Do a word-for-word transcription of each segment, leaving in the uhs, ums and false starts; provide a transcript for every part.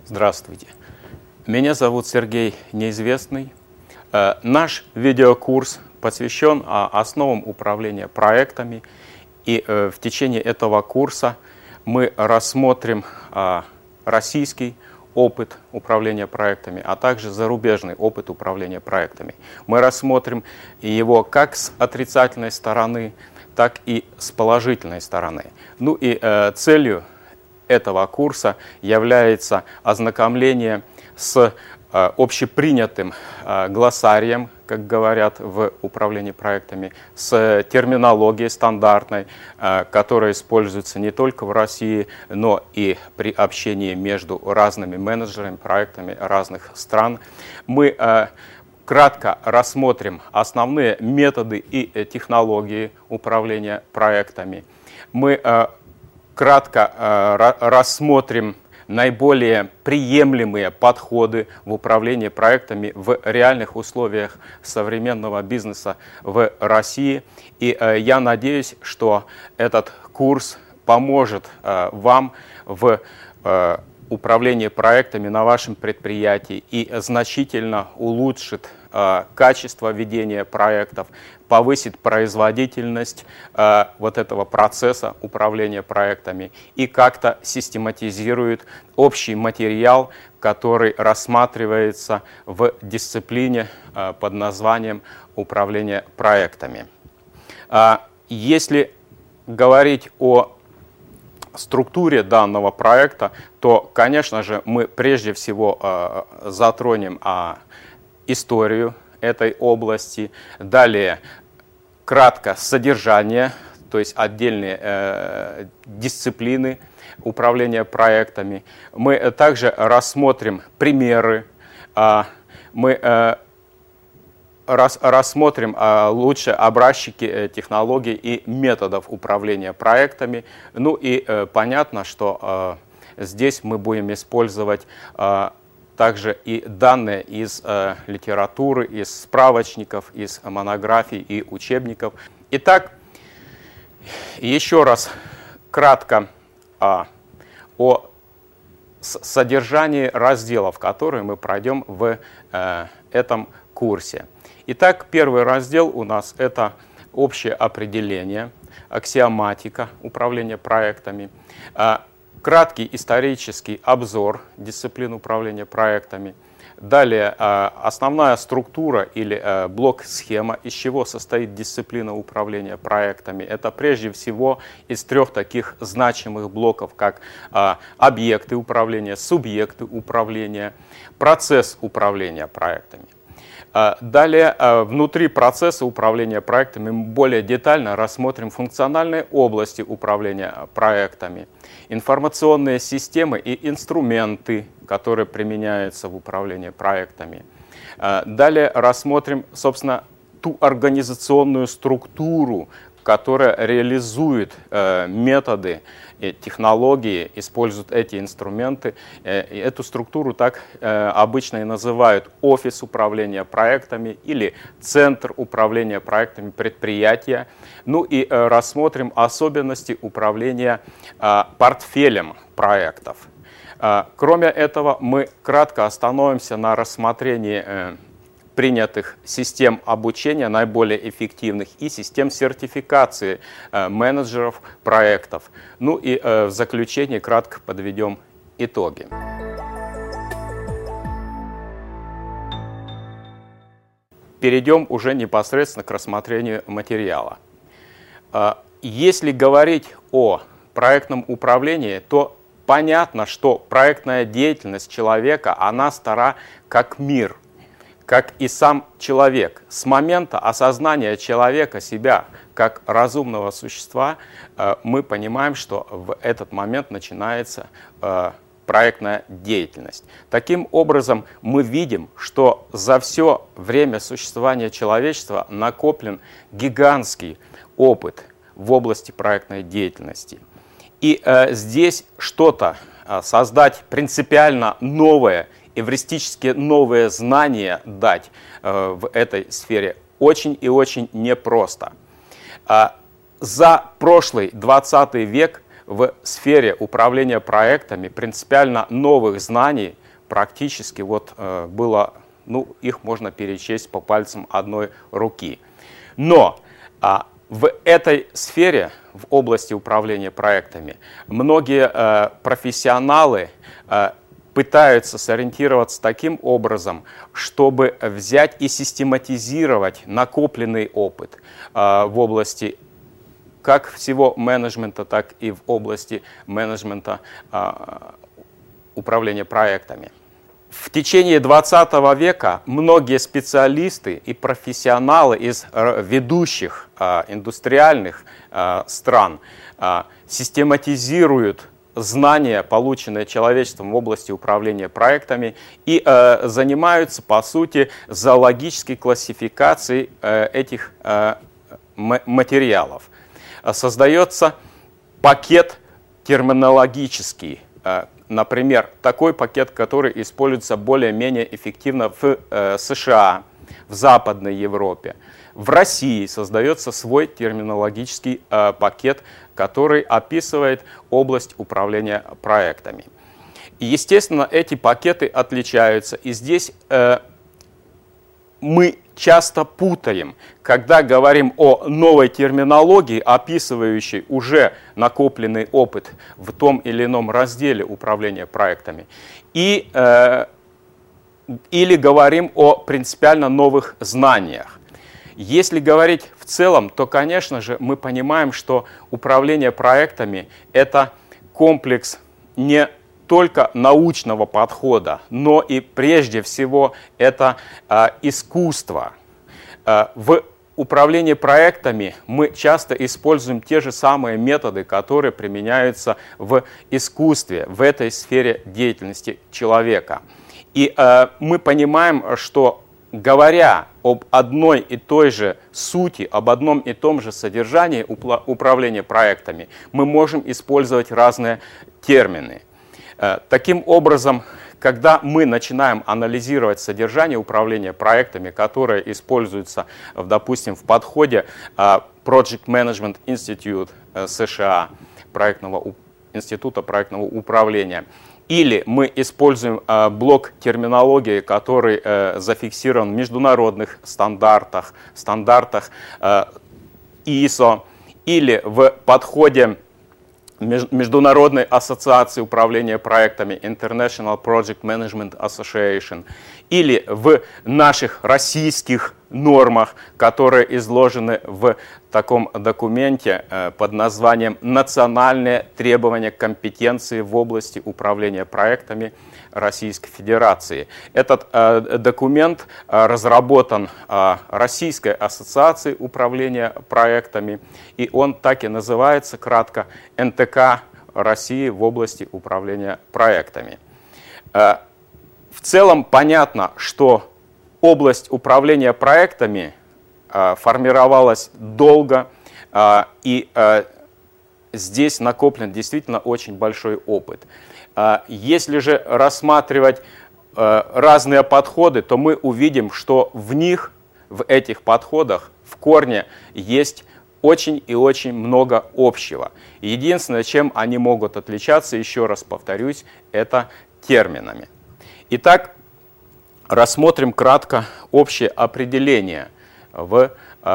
Здравствуйте. Меня зовут Сергей Неизвестный. Наш видеокурс посвящен основам управления проектами. И в течение этого курса мы рассмотрим российский опыт управления проектами, а также зарубежный опыт управления проектами. Мы рассмотрим его как с отрицательной стороны, так и с положительной стороны. Ну и целью этого курса является ознакомление с э, общепринятым э, глоссарием, как говорят в управлении проектами, с терминологией стандартной, э, которая используется не только в России, но и при общении между разными менеджерами, проектами разных стран. Мы э, кратко рассмотрим основные методы и технологии управления проектами. Мы э, Кратко э, рассмотрим наиболее приемлемые подходы в управлении проектами в реальных условиях современного бизнеса в России. И э, я надеюсь, что этот курс поможет э, вам в э, управлении проектами на вашем предприятии и значительно улучшит э, качество ведения проектов, повысит производительность э, вот этого процесса управления проектами и как-то систематизирует общий материал, который рассматривается в дисциплине э, под названием управление проектами. Э, если говорить о структуре данного проекта, то, конечно же, мы прежде всего э, затронем э, историю этой области, далее кратко содержание, то есть отдельные э, дисциплины управления проектами. Мы также рассмотрим примеры, э, мы э, рас, рассмотрим э, лучше образчики э, технологий и методов управления проектами. Ну и э, понятно, что э, здесь мы будем использовать э, также и данные из э, литературы, из справочников, из монографий и учебников. Итак, еще раз кратко э, о содержании разделов, которые мы пройдем в э, этом курсе. Итак, первый раздел у нас это общее определение, аксиоматика управления проектами. Э, Краткий исторический обзор дисциплин управления проектами. Далее основная структура или блок-схема, из чего состоит дисциплина управления проектами. Это прежде всего из трех таких значимых блоков, как объекты управления, субъекты управления, процесс управления проектами. Далее, внутри процесса управления проектами мы более детально рассмотрим функциональные области управления проектами, информационные системы и инструменты, которые применяются в управлении проектами. Далее рассмотрим, собственно, ту организационную структуру, которая реализует методы и технологии, используют эти инструменты. Эту структуру так обычно и называют офис управления проектами или центр управления проектами предприятия. Ну и рассмотрим особенности управления портфелем проектов. Кроме этого, мы кратко остановимся на рассмотрении принятых систем обучения наиболее эффективных и систем сертификации э, менеджеров проектов. Ну и э, в заключение кратко подведем итоги. Перейдем уже непосредственно к рассмотрению материала. Э, если говорить о проектном управлении, то понятно, что проектная деятельность человека, она стара как мир, как и сам человек. С момента осознания человека себя как разумного существа мы понимаем, что в этот момент начинается проектная деятельность. Таким образом, мы видим, что за все время существования человечества накоплен гигантский опыт в области проектной деятельности. И здесь что-то создать принципиально новое, эвристически новые знания дать э, в этой сфере очень и очень непросто. А за прошлый двадцатый век в сфере управления проектами принципиально новых знаний практически вот э, было, ну, их можно перечесть по пальцам одной руки. Но а, в этой сфере, в области управления проектами, многие э, профессионалы э, пытаются сориентироваться таким образом, чтобы взять и систематизировать накопленный опыт э, в области как всего менеджмента, так и в области менеджмента э, управления проектами. В течение двадцатого века многие специалисты и профессионалы из ведущих э, индустриальных э, стран э, систематизируют знания, полученные человечеством в области управления проектами, и э, занимаются, по сути, зоологической классификацией э, этих э, материалов. Создается пакет терминологический, э, например, такой пакет, который используется более-менее эффективно в э, США, в Западной Европе. В России создается свой терминологический э, пакет, который описывает область управления проектами. И, естественно, эти пакеты отличаются. И здесь э, мы часто путаем, когда говорим о новой терминологии, описывающей уже накопленный опыт в том или ином разделе управления проектами, и, э, или говорим о принципиально новых знаниях. Если говорить в целом, то, конечно же, мы понимаем, что управление проектами – это комплекс не только научного подхода, но и прежде всего это э, искусство. Э, в управлении проектами мы часто используем те же самые методы, которые применяются в искусстве, в этой сфере деятельности человека. И э, мы понимаем, что говоря об одной и той же сути, об одном и том же содержании управления проектами, мы можем использовать разные термины. Таким образом, когда мы начинаем анализировать содержание управления проектами, которое используется, допустим, в подходе Project Management Institute США, проектного, института проектного управления, или мы используем э, блок терминологии, который э, зафиксирован в международных стандартах, стандартах э, ай эс о, или в подходе Международной ассоциации управления проектами International Project Management Association, или в наших российских нормах, которые изложены в таком документе под названием «Национальные требования к компетенции в области управления проектами Российской Федерации». Этот э, документ э, разработан э, Российской ассоциацией управления проектами, и он так и называется кратко «эн тэ ка России в области управления проектами». Э, в целом понятно, что область управления проектами э, формировалась долго, э, и э, здесь накоплен действительно очень большой опыт. Если же рассматривать разные подходы, то мы увидим, что в них, в этих подходах, в корне есть очень и очень много общего. Единственное, чем они могут отличаться, еще раз повторюсь, это терминами. Итак, рассмотрим кратко общее определение в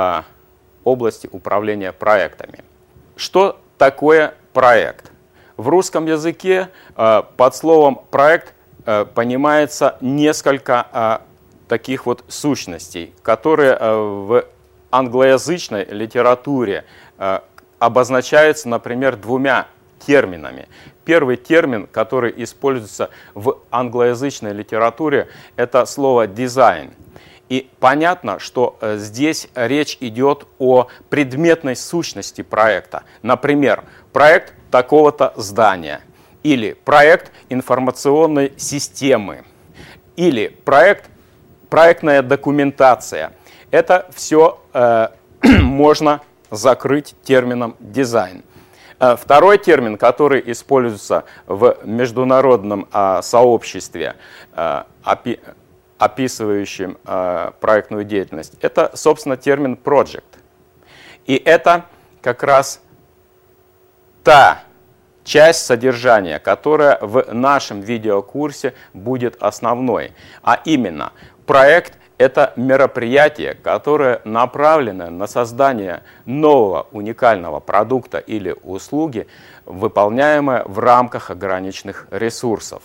области управления проектами. Что такое проект? В русском языке э, под словом «проект» э, понимается несколько э, таких вот сущностей, которые э, в англоязычной литературе э, обозначаются, например, двумя терминами. Первый термин, который используется в англоязычной литературе, это слово «дизайн». И понятно, что э, здесь речь идет о предметной сущности проекта. Например, проект такого-то здания, или проект информационной системы, или проект, проектная документация. Это все э, можно закрыть термином «дизайн». Э, второй термин, который используется в международном э, сообществе, э, опи, описывающем э, проектную деятельность, это, собственно, термин «project». И это как раз та часть содержания, которая в нашем видеокурсе будет основной. А именно, проект – это мероприятие, которое направлено на создание нового уникального продукта или услуги, выполняемое в рамках ограниченных ресурсов.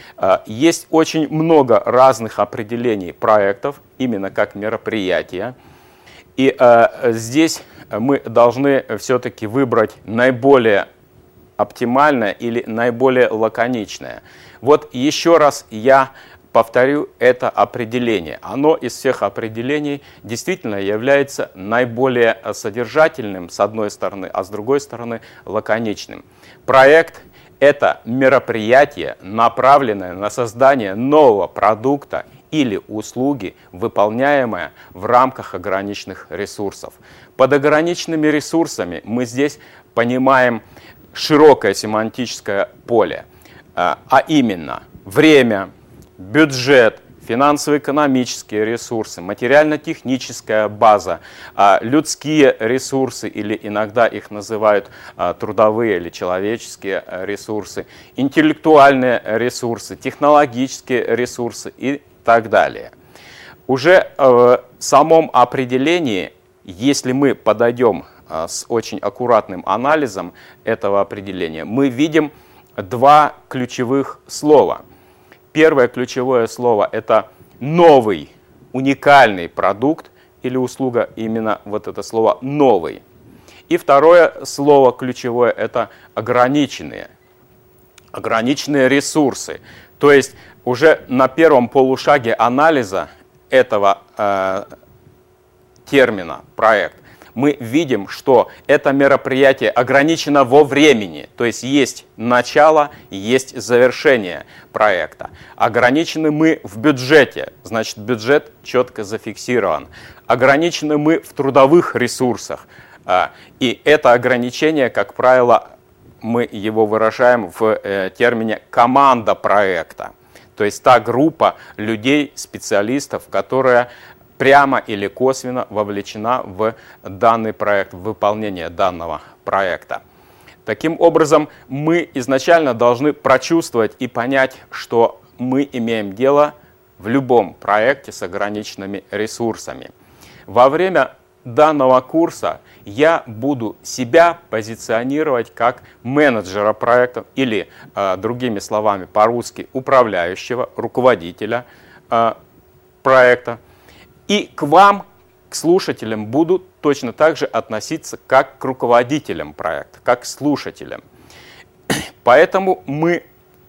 Есть очень много разных определений проектов, именно как мероприятия. И э, здесь мы должны все-таки выбрать наиболее оптимальное или наиболее лаконичное. Вот еще раз я повторю это определение. Оно из всех определений действительно является наиболее содержательным, с одной стороны, а с другой стороны лаконичным. Проект – это мероприятие, направленное на создание нового продукта или услуги, выполняемое в рамках ограниченных ресурсов. Под ограниченными ресурсами мы здесь понимаем широкое семантическое поле, а именно время, бюджет, финансово-экономические ресурсы, материально-техническая база, людские ресурсы, или иногда их называют трудовые или человеческие ресурсы, интеллектуальные ресурсы, технологические ресурсы и так далее. Уже в самом определении, если мы подойдем с очень аккуратным анализом этого определения, мы видим два ключевых слова. Первое ключевое слово – это новый, уникальный продукт или услуга, именно вот это слово «новый». И второе слово ключевое – это ограниченные, ограниченные ресурсы. То есть уже на первом полушаге анализа этого э, термина «проект» мы видим, что это мероприятие ограничено во времени, то есть есть начало, есть завершение проекта. Ограничены мы в бюджете, значит бюджет четко зафиксирован. Ограничены мы в трудовых ресурсах, и это ограничение, как правило, мы его выражаем в термине «команда проекта», то есть та группа людей, специалистов, которая прямо или косвенно вовлечена в данный проект, в выполнение данного проекта. Таким образом, мы изначально должны прочувствовать и понять, что мы имеем дело в любом проекте с ограниченными ресурсами. Во время данного курса я буду себя позиционировать как менеджера проекта или, другими словами по-русски, управляющего, руководителя проекта. И к вам, к слушателям, буду точно так же относиться как к руководителям проекта, как к слушателям. Поэтому мы,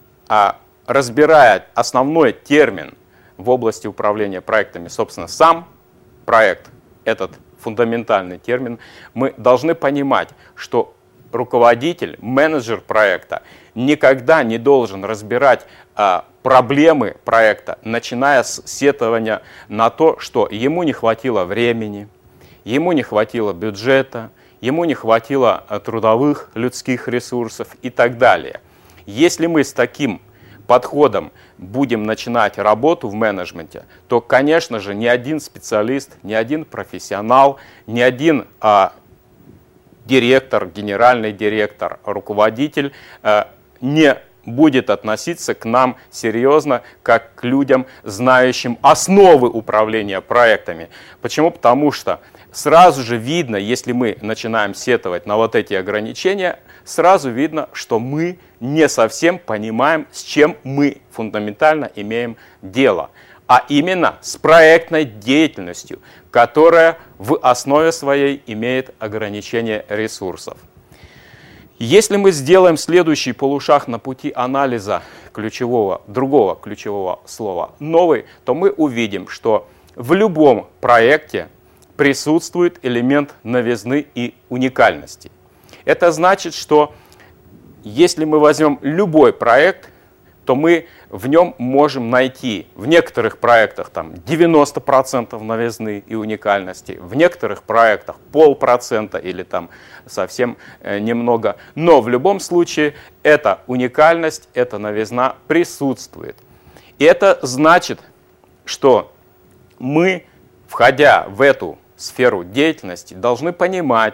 разбирая основной термин в области управления проектами, собственно, сам проект, этот фундаментальный термин, мы должны понимать, что руководитель, менеджер проекта никогда не должен разбирать а, проблемы проекта, начиная с сетования на то, что ему не хватило времени, ему не хватило бюджета, ему не хватило а, трудовых людских ресурсов и так далее. Если мы с таким подходом будем начинать работу в менеджменте, то, конечно же, ни один специалист, ни один профессионал, ни один а, директор, генеральный директор, руководитель а, не будет относиться к нам серьезно, как к людям, знающим основы управления проектами. Почему? Потому что сразу же видно, если мы начинаем сетовать на вот эти ограничения, сразу видно, что мы не совсем понимаем, с чем мы фундаментально имеем дело. А именно с проектной деятельностью, которая в основе своей имеет ограничение ресурсов. Если мы сделаем следующий полушаг на пути анализа ключевого, другого ключевого слова «новый», то мы увидим, что в любом проекте присутствует элемент новизны и уникальности. Это значит, что если мы возьмем любой проект, то мы в нем можем найти в некоторых проектах там, девяносто процентов новизны и уникальности, в некоторых проектах полпроцента или там совсем немного. Но в любом случае эта уникальность, эта новизна присутствует. И это значит, что мы, входя в эту сферу деятельности, должны понимать,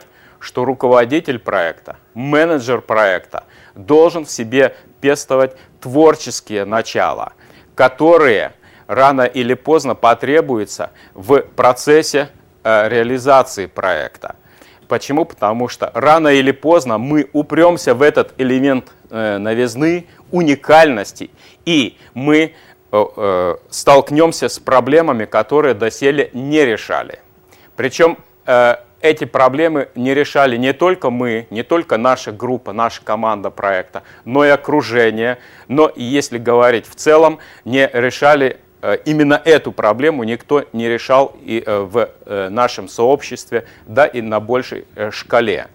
что руководитель проекта, менеджер проекта должен в себе пестовать творческие начала, которые рано или поздно потребуются в процессе э, реализации проекта. Почему? Потому что рано или поздно мы упремся в этот элемент э, новизны, уникальности, и мы э, э, столкнемся с проблемами, которые доселе не решали. Причем э, эти проблемы не решали не только мы, не только наша группа, наша команда проекта, но и окружение. Но если говорить в целом, не решали именно эту проблему никто не решал и в нашем сообществе, да и на большей шкале.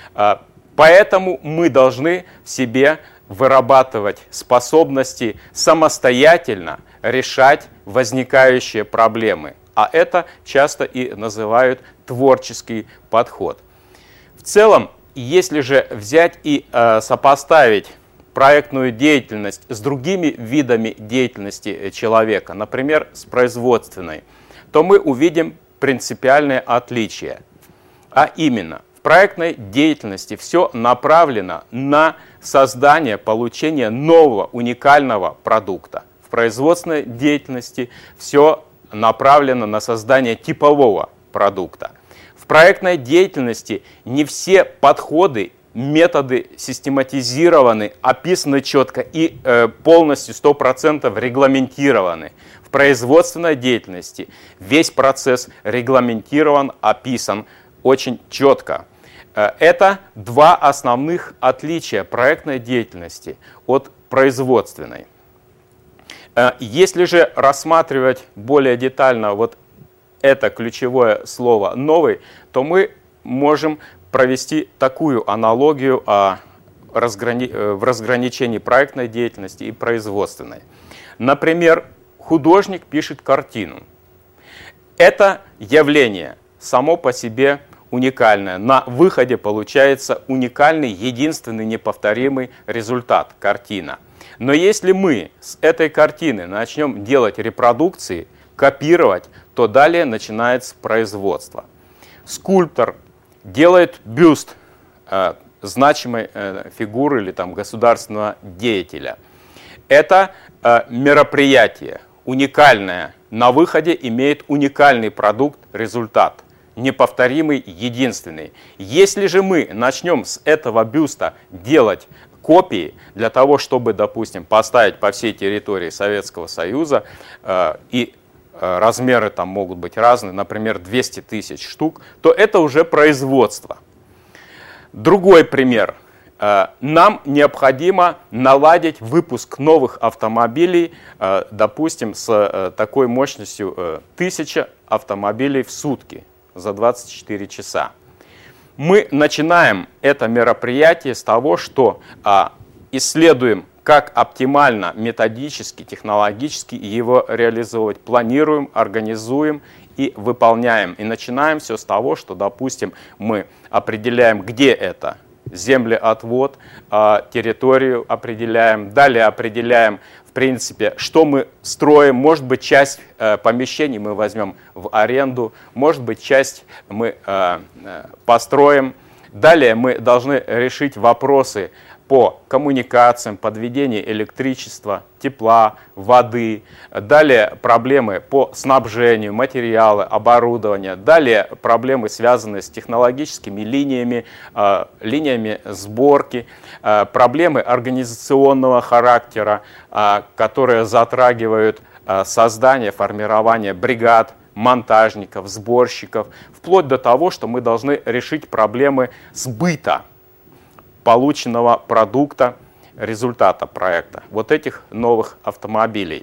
Поэтому мы должны в себе вырабатывать способности самостоятельно решать возникающие проблемы. А это часто и называют творческий подход. В целом, если же взять и сопоставить проектную деятельность с другими видами деятельности человека, например, с производственной, то мы увидим принципиальное отличие. А именно, в проектной деятельности все направлено на создание, получение нового уникального продукта. В производственной деятельности все направлено на создание типового продукта. В проектной деятельности не все подходы, методы систематизированы, описаны четко и э, полностью сто процентов регламентированы. В производственной деятельности весь процесс регламентирован, описан очень четко. Э, это два основных отличия проектной деятельности от производственной. Э, если же рассматривать более детально вот это ключевое слово «новый», то мы можем провести такую аналогию о разграни... в разграничении проектной деятельности и производственной. Например, художник пишет картину. Это явление само по себе уникальное. На выходе получается уникальный, единственный, неповторимый результат – картина. Но если мы с этой картины начнем делать репродукции, копировать, то далее начинается производство. Скульптор делает бюст э, значимой э, фигуры или там, государственного деятеля. Это э, мероприятие уникальное. На выходе имеет уникальный продукт, результат. Неповторимый, единственный. Если же мы начнем с этого бюста делать копии для того, чтобы, допустим, поставить по всей территории Советского Союза, э, и размеры там могут быть разные, например, двести тысяч штук, то это уже производство. Другой пример. Нам необходимо наладить выпуск новых автомобилей, допустим, с такой мощностью тысяча автомобилей в сутки за двадцать четыре часа. Мы начинаем это мероприятие с того, что исследуем, как оптимально, методически, технологически его реализовывать. Планируем, организуем и выполняем. И начинаем все с того, что, допустим, мы определяем, где это, землеотвод, территорию определяем. Далее определяем, в принципе, что мы строим. Может быть, часть помещений мы возьмем в аренду, может быть, часть мы построим. Далее мы должны решить вопросы по коммуникациям, подведению электричества, тепла, воды. Далее проблемы по снабжению, материалы, оборудования. Далее проблемы, связанные с технологическими линиями, э, линиями сборки. Э, проблемы организационного характера, э, которые затрагивают э, создание, формирование бригад, монтажников, сборщиков. Вплоть до того, что мы должны решить проблемы сбыта полученного продукта, результата проекта, вот этих новых автомобилей.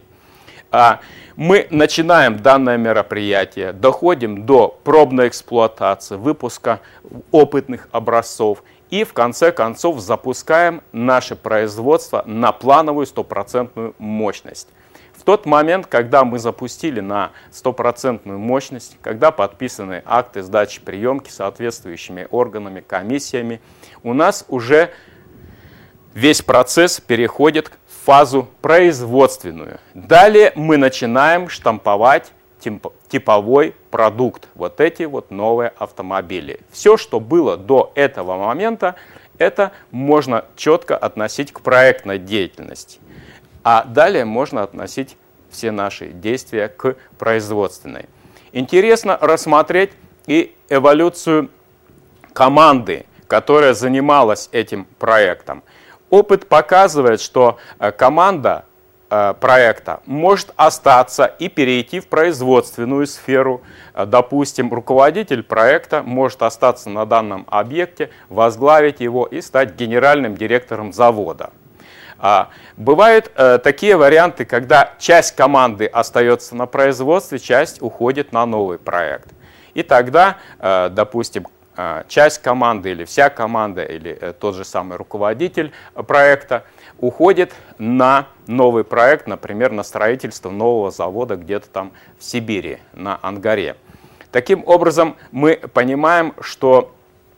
Мы начинаем данное мероприятие, доходим до пробной эксплуатации, выпуска опытных образцов и в конце концов запускаем наше производство на плановую стопроцентную мощность. В тот момент, когда мы запустили на стопроцентную мощность, когда подписаны акты сдачи приемки соответствующими органами, комиссиями, у нас уже весь процесс переходит в фазу производственную. Далее мы начинаем штамповать типовой продукт, вот эти вот новые автомобили. Все, что было до этого момента, это можно четко относить к проектной деятельности. А далее можно относить все наши действия к производственной. Интересно рассмотреть и эволюцию команды, которая занималась этим проектом. Опыт показывает, что команда проекта может остаться и перейти в производственную сферу. Допустим, руководитель проекта может остаться на данном объекте, возглавить его и стать генеральным директором завода. Бывают такие варианты, когда часть команды остается на производстве, часть уходит на новый проект. И тогда, допустим, часть команды или вся команда, или тот же самый руководитель проекта уходит на новый проект, например, на строительство нового завода где-то там в Сибири, на Ангаре. Таким образом, мы понимаем, что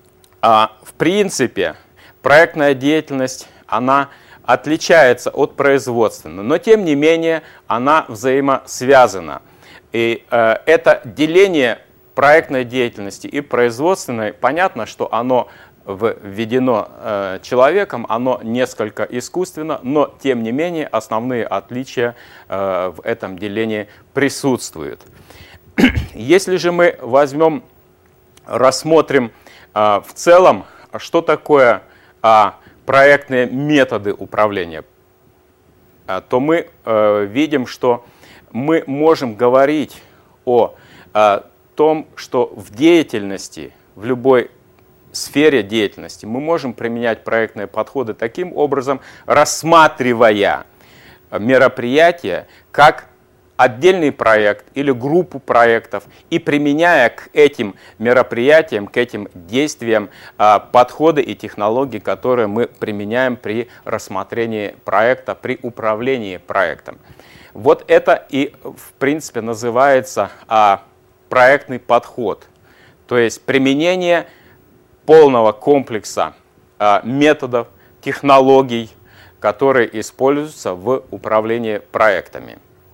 в принципе проектная деятельность, она отличается от производственной, но тем не менее она взаимосвязана. И это деление проектной деятельности и производственной, понятно, что оно введено э, человеком, оно несколько искусственно, но тем не менее основные отличия э, в этом делении присутствуют. Если же мы возьмем, рассмотрим э, в целом, что такое э, проектные методы управления, э, то мы э, видим, что мы можем говорить о э, том, что в деятельности, в любой сфере деятельности мы можем применять проектные подходы таким образом, рассматривая мероприятие как отдельный проект или группу проектов и применяя к этим мероприятиям, к этим действиям подходы и технологии, которые мы применяем при рассмотрении проекта, при управлении проектом. Вот это и в принципе называется проектный подход, то есть применение полного комплекса а, методов, технологий, которые используются в управлении проектами.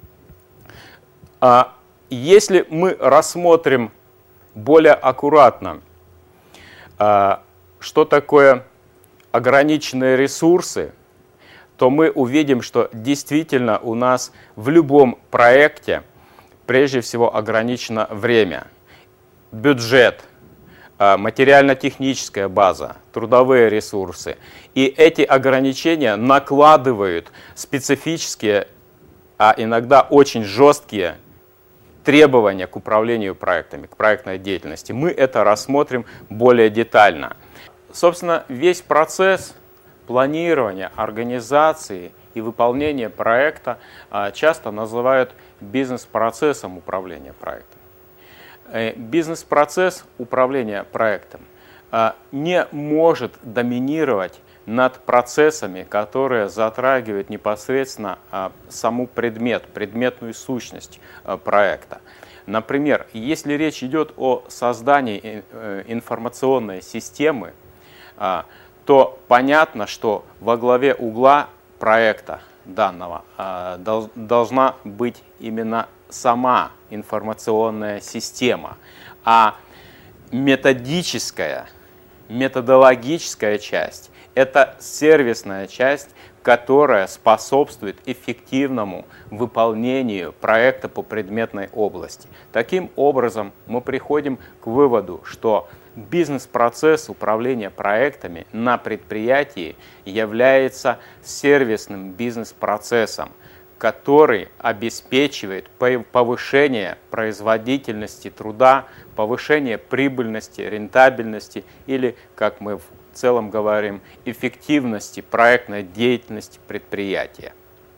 А, если мы рассмотрим более аккуратно, а, что такое ограниченные ресурсы, то мы увидим, что действительно у нас в любом проекте прежде всего ограничено время, бюджет, материально-техническая база, трудовые ресурсы. И эти ограничения накладывают специфические, а иногда очень жесткие требования к управлению проектами, к проектной деятельности. Мы это рассмотрим более детально. Собственно, весь процесс планирования, организации и выполнения проекта часто называют бизнес-процессом управления проектом. Бизнес-процесс управления проектом не может доминировать над процессами, которые затрагивают непосредственно саму предмет, предметную сущность проекта. Например, если речь идет о создании информационной системы, то понятно, что во главе угла проекта данного должна быть именно сама информационная система, а методическая, методологическая часть – это сервисная часть, которая способствует эффективному выполнению проекта по предметной области. Таким образом, мы приходим к выводу, что бизнес-процесс управления проектами на предприятии является сервисным бизнес-процессом, который обеспечивает повышение производительности труда, повышение прибыльности, рентабельности или, как мы в целом говорим, эффективности проектной деятельности предприятия.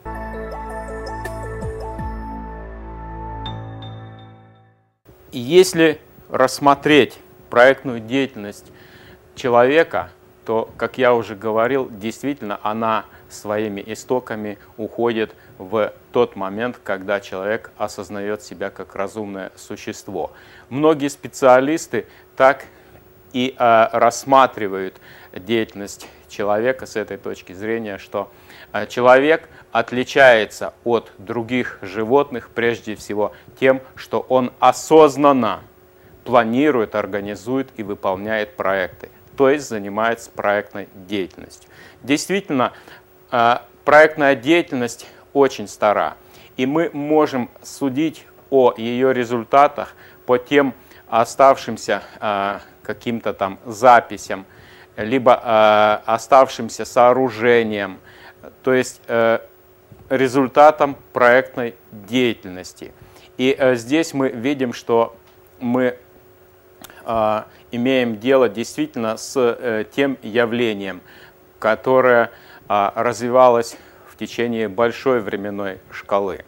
Если рассмотреть проектную деятельность человека, то, как я уже говорил, действительно она своими истоками уходит в тот момент, когда человек осознает себя как разумное существо. Многие специалисты так и э, рассматривают деятельность человека с этой точки зрения, что человек отличается от других животных прежде всего тем, что он осознанно планирует, организует и выполняет проекты, то есть занимается проектной деятельностью. Действительно, проектная деятельность очень стара, и мы можем судить о ее результатах по тем оставшимся э, каким-то там записям, либо э, оставшимся сооружениям, то есть э, результатом проектной деятельности. И э, здесь мы видим, что мы э, имеем дело действительно с э, тем явлением, которое э, развивалось в течение большой временной шкалы.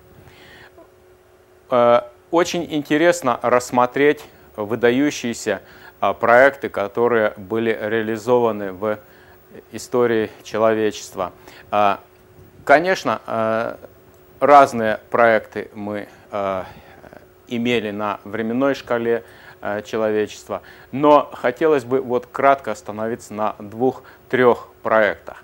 Э, очень интересно рассмотреть выдающиеся проекты, которые были реализованы в истории человечества. Конечно, разные проекты мы имели на временной шкале человечества, но хотелось бы вот кратко остановиться на двух-трех проектах.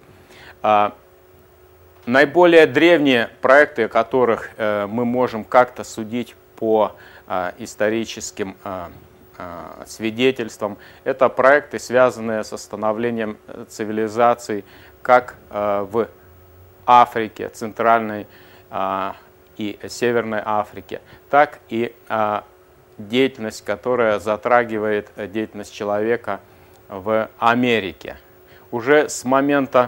Наиболее древние проекты, о которых мы можем как-то судить по историческим свидетельствам, это проекты, связанные с становлением цивилизаций как в Африке, Центральной и Северной Африке, так и деятельность, которая затрагивает деятельность человека в Америке. Уже с момента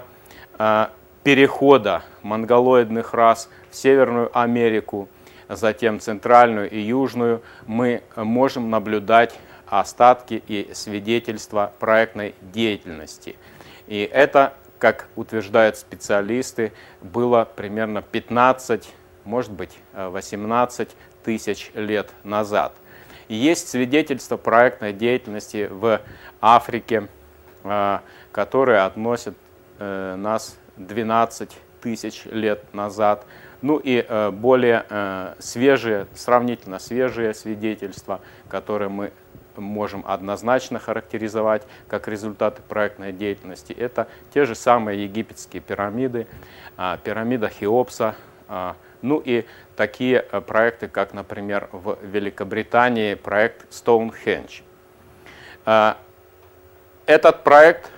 перехода монголоидных рас в Северную Америку, затем Центральную и Южную, мы можем наблюдать остатки и свидетельства проектной деятельности. И это, как утверждают специалисты, было примерно пятнадцать, может быть, восемнадцать тысяч лет назад. И есть свидетельства проектной деятельности в Африке, которые относят нас двенадцать тысяч лет назад. Ну и э, более э, свежие, сравнительно свежие свидетельства, которые мы можем однозначно характеризовать как результаты проектной деятельности, это те же самые египетские пирамиды, э, пирамида Хеопса, э, ну и такие э, проекты, как, например, в Великобритании проект Стоунхендж. Э, этот проект,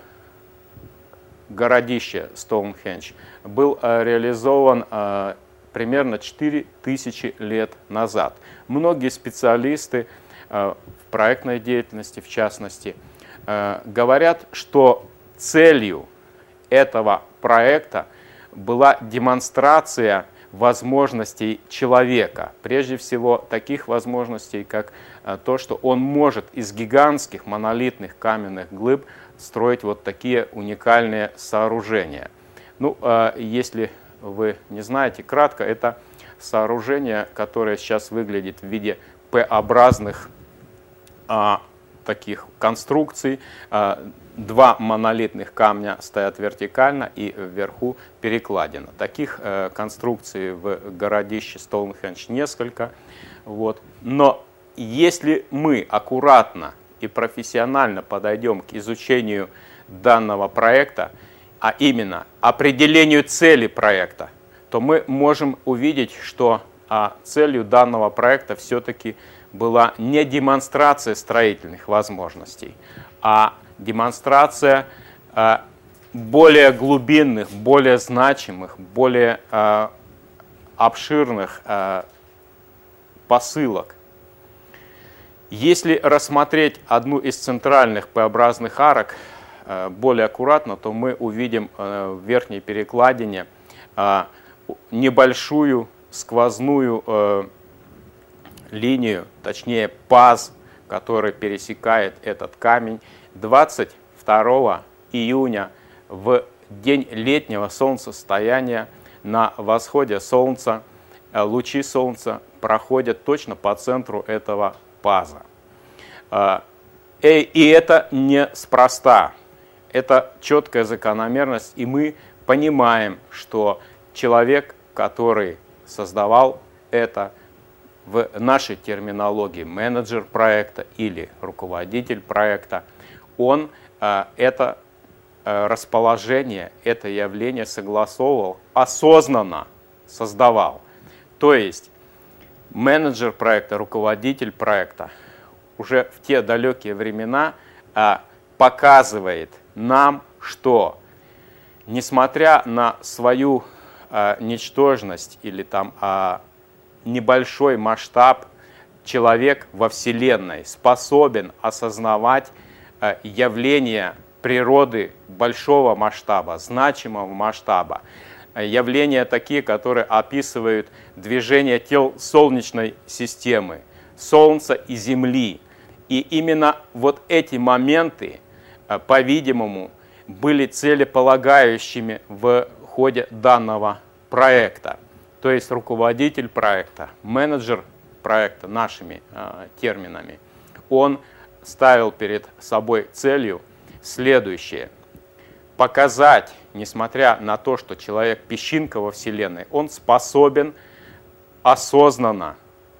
городище Стоунхендж, был э, реализован э, примерно четыре тысячи лет назад. Многие специалисты э, в проектной деятельности, в частности, э, говорят, что целью этого проекта была демонстрация возможностей человека. Прежде всего, таких возможностей, как э, то, что он может из гигантских монолитных каменных глыб строить вот такие уникальные сооружения. Ну, э, если вы не знаете, кратко, это сооружение, которое сейчас выглядит в виде П-образных а, таких конструкций. А, два монолитных камня стоят вертикально и вверху перекладина. Таких а, конструкций в городище Стоунхендж несколько. Вот. Но если мы аккуратно и профессионально подойдем к изучению данного проекта, а именно определению цели проекта, то мы можем увидеть, что а, целью данного проекта все-таки была не демонстрация строительных возможностей, а демонстрация а, более глубинных, более значимых, более а, обширных а, посылок. Если рассмотреть одну из центральных П-образных арок более аккуратно, то мы увидим в верхней перекладине небольшую сквозную линию, точнее паз, который пересекает этот камень. двадцать второго июня, в день летнего солнцестояния, на восходе солнца, лучи солнца проходят точно по центру этого паза. И это неспроста. Это четкая закономерность, и мы понимаем, что человек, который создавал это, в нашей терминологии менеджер проекта или руководитель проекта, он э, это расположение это явление согласовывал, осознанно создавал. То есть менеджер проекта, руководитель проекта уже в те далекие времена показывает нам, что несмотря на свою ничтожность или там небольшой масштаб, человек во Вселенной способен осознавать явления природы большого масштаба, значимого масштаба. Явления такие, которые описывают движение тел Солнечной системы, Солнца и Земли. И именно вот эти моменты, по-видимому, были целеполагающими в ходе данного проекта. То есть руководитель проекта, менеджер проекта, нашими э, терминами, он ставил перед собой целью следующее. Показать, несмотря на то, что человек песчинка во Вселенной, он способен осознанно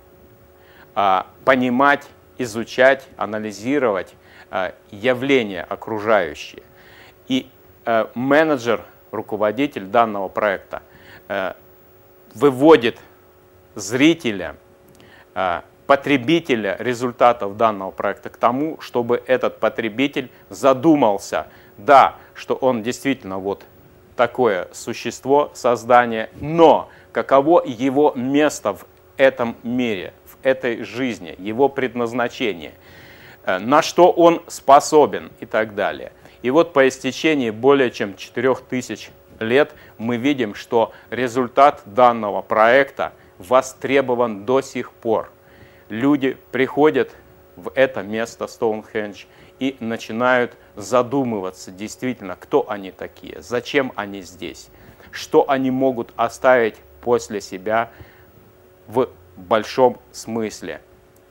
э, понимать, изучать, анализировать э, явления окружающие. И э, менеджер, руководитель данного проекта э, выводит зрителя, э, потребителя результатов данного проекта к тому, чтобы этот потребитель задумался, да, что он действительно вот такое существо, создание, но каково его место в этом мире, в этой жизни, его предназначение, на что он способен и так далее. И вот по истечении более чем четырёх тысяч лет мы видим, что результат данного проекта востребован до сих пор. Люди приходят в это место Стоунхендж и начинают задумываться действительно, кто они такие, зачем они здесь, что они могут оставить после себя в большом смысле,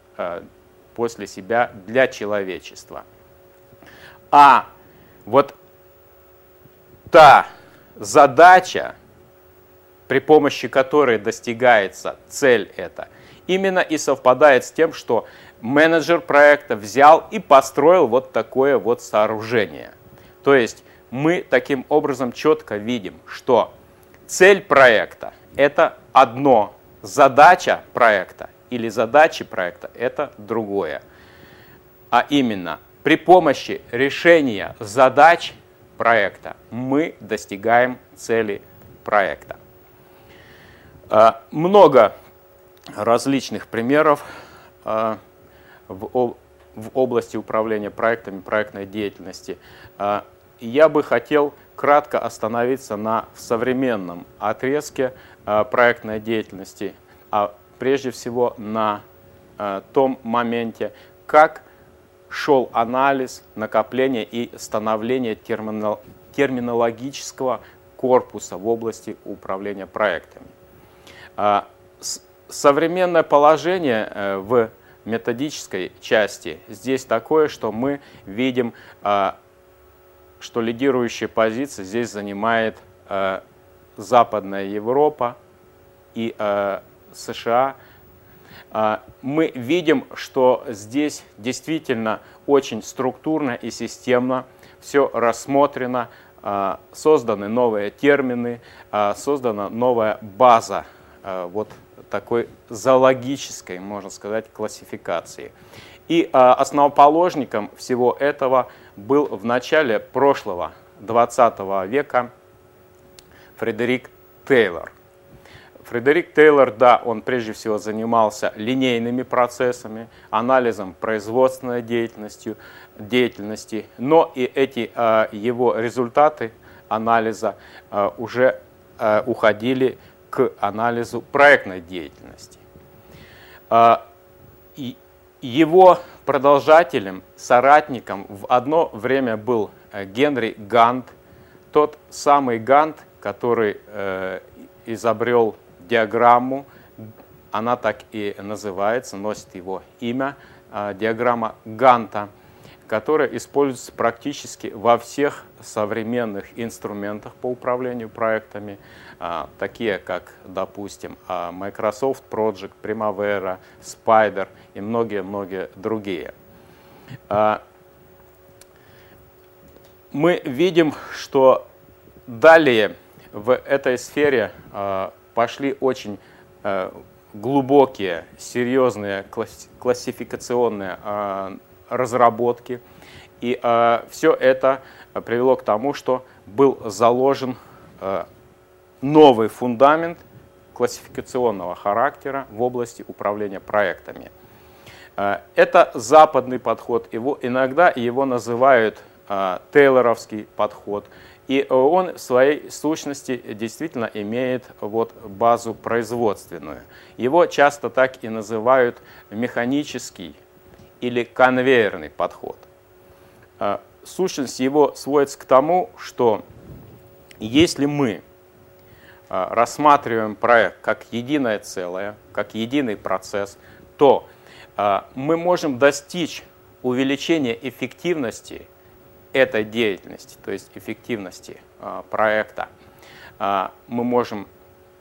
после себя для человечества. А вот та задача, при помощи которой достигается цель эта, именно и совпадает с тем, что менеджер проекта взял и построил вот такое вот сооружение. То есть мы таким образом четко видим, что цель проекта – это одно, задача проекта или задачи проекта – это другое. А именно, при помощи решения задач проекта мы достигаем цели проекта. Много различных примеров в области управления проектами, проектной деятельности. Я бы хотел кратко остановиться на современном отрезке проектной деятельности, а прежде всего на том моменте, как шел анализ, накопление и становление терминологического корпуса в области управления проектами. Современное положение в методической части здесь такое, что мы видим, что лидирующие позиции здесь занимает Западная Европа и США. Мы видим, что здесь действительно очень структурно и системно все рассмотрено, созданы новые термины, создана новая база вот такой зоологической, можно сказать, классификации. И основоположником всего этого был в начале прошлого двадцатого века Фредерик Тейлор. Фредерик Тейлор, да, он прежде всего занимался линейными процессами, анализом производственной деятельности, деятельности, но и эти э, его результаты анализа э, уже э, уходили к анализу проектной деятельности. Э, и его продолжателем, соратником в одно время был Генри Гант, тот самый Гант, который э, изобрел диаграмму, она так и называется, носит его имя, диаграмма Ганта, которая используется практически во всех современных инструментах по управлению проектами, такие как, допустим, Microsoft Project, Primavera, Spider и многие-многие другие. мы видим, что далее в этой сфере пошли очень глубокие, серьезные классификационные разработки. И все это привело к тому, что был заложен новый фундамент классификационного характера в области управления проектами. Это западный подход, его, иногда его называют тейлоровский подход, и он в своей сущности действительно имеет вот базу производственную. Его часто так и называют механический или конвейерный подход. Сущность его сводится к тому, что если мы рассматриваем проект как единое целое, как единый процесс, то мы можем достичь увеличения эффективности этой деятельности, то есть эффективности проекта. Мы можем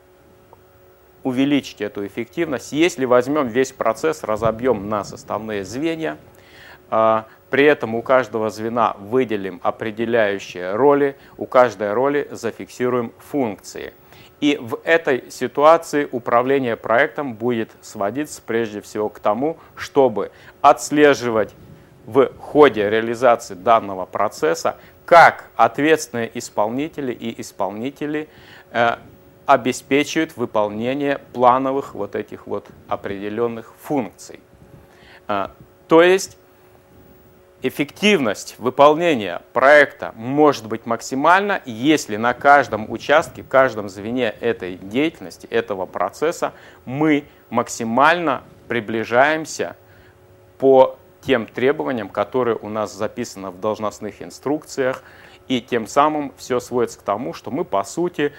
увеличить эту эффективность, если возьмем весь процесс, разобьем на составные звенья, при этом у каждого звена выделим определяющие роли, у каждой роли зафиксируем функции. И в этой ситуации управление проектом будет сводиться прежде всего к тому, чтобы отслеживать в ходе реализации данного процесса, как ответственные исполнители и исполнители э, обеспечивают выполнение плановых вот этих вот определенных функций. Э, то есть эффективность выполнения проекта может быть максимальна, если на каждом участке, в каждом звене этой деятельности, этого процесса мы максимально приближаемся по тем требованиям, которые у нас записаны в должностных инструкциях, и тем самым все сводится к тому, что мы, по сути,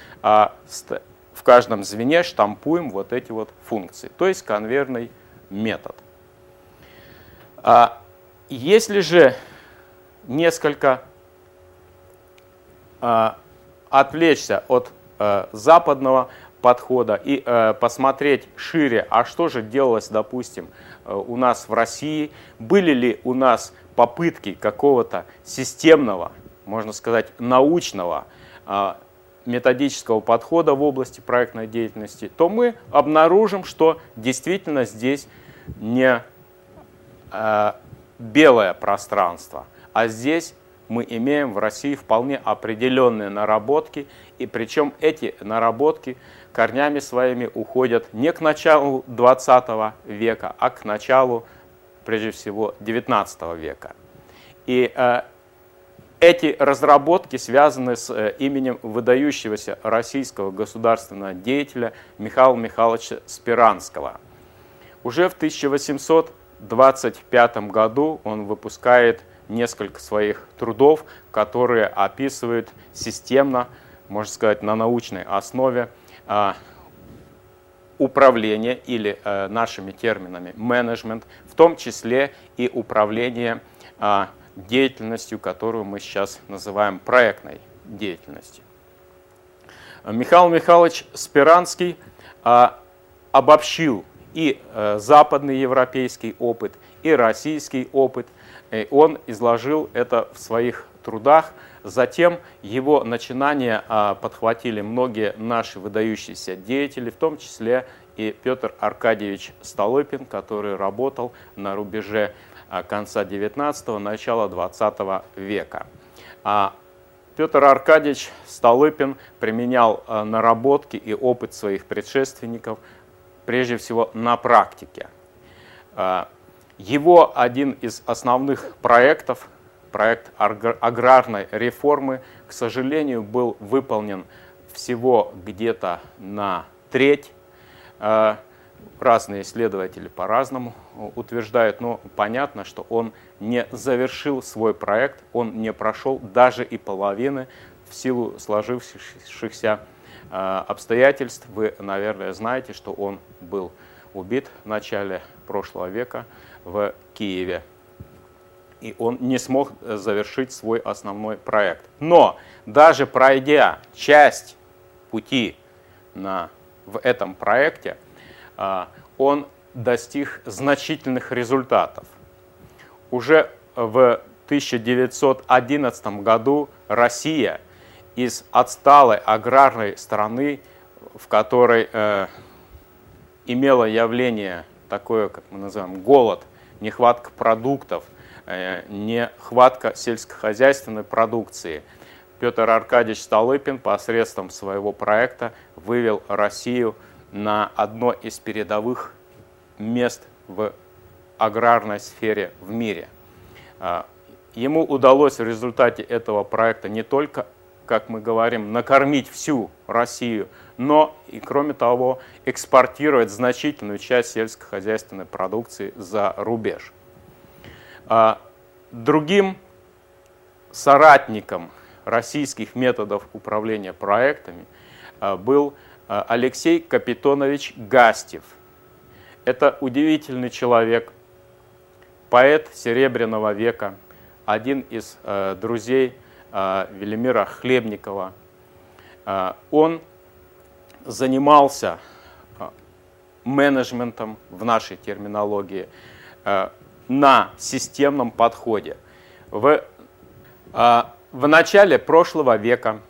в каждом звене штампуем вот эти вот функции, то есть конвейерный метод. Если же несколько отвлечься от западного подхода и э, посмотреть шире, а что же делалось, допустим, э, у нас в России, были ли у нас попытки какого-то системного, можно сказать, научного э, методического подхода в области проектной деятельности, то мы обнаружим, что действительно здесь не э, белое пространство, а здесь мы имеем в России вполне определенные наработки, и причем эти наработки корнями своими уходят не к началу двадцатого века, а к началу, прежде всего, девятнадцатого века. И э, эти разработки связаны с э, именем выдающегося российского государственного деятеля Михаила Михайловича Спиранского. Уже в тысяча восемьсот двадцать пятом году он выпускает несколько своих трудов, которые описывают системно, можно сказать, на научной основе управление или нашими терминами менеджмент, в том числе и управление деятельностью, которую мы сейчас называем проектной деятельностью. Михаил Михайлович Спиранский обобщил и западный европейский опыт, и российский опыт. Он изложил это в своих трудах. Затем его начинания подхватили многие наши выдающиеся деятели, в том числе и Петр Аркадьевич Столыпин, который работал на рубеже конца девятнадцатого, начала двадцатого века. Петр Аркадьевич Столыпин применял наработки и опыт своих предшественников прежде всего на практике. Его один из основных проектов, проект аграрной реформы, к сожалению, был выполнен всего где-то на треть. Разные исследователи по-разному утверждают, но понятно, что он не завершил свой проект, он не прошел даже и половины в силу сложившихся обстоятельств. Вы, наверное, знаете, что он был убит в начале прошлого века в Киеве. И он не смог завершить свой основной проект. Но даже пройдя часть пути на, в этом проекте, он достиг значительных результатов. Уже в тысяча девятьсот одиннадцатом году Россия из отсталой аграрной страны, в которой э, имело явление такое, как мы называем, голод, нехватка продуктов, э, нехватка сельскохозяйственной продукции, Петр Аркадьевич Столыпин посредством своего проекта вывел Россию на одно из передовых мест в аграрной сфере в мире. Ему удалось в результате этого проекта не только, как мы говорим, накормить всю Россию, но и, кроме того, экспортировать значительную часть сельскохозяйственной продукции за рубеж. Другим соратником российских методов управления проектами был Алексей Капитонович Гастев. Это удивительный человек, поэт Серебряного века, один из э, друзей э, Велимира Хлебникова. Э, он занимался э, менеджментом в нашей терминологии э, на системном подходе. В, э, в начале прошлого века,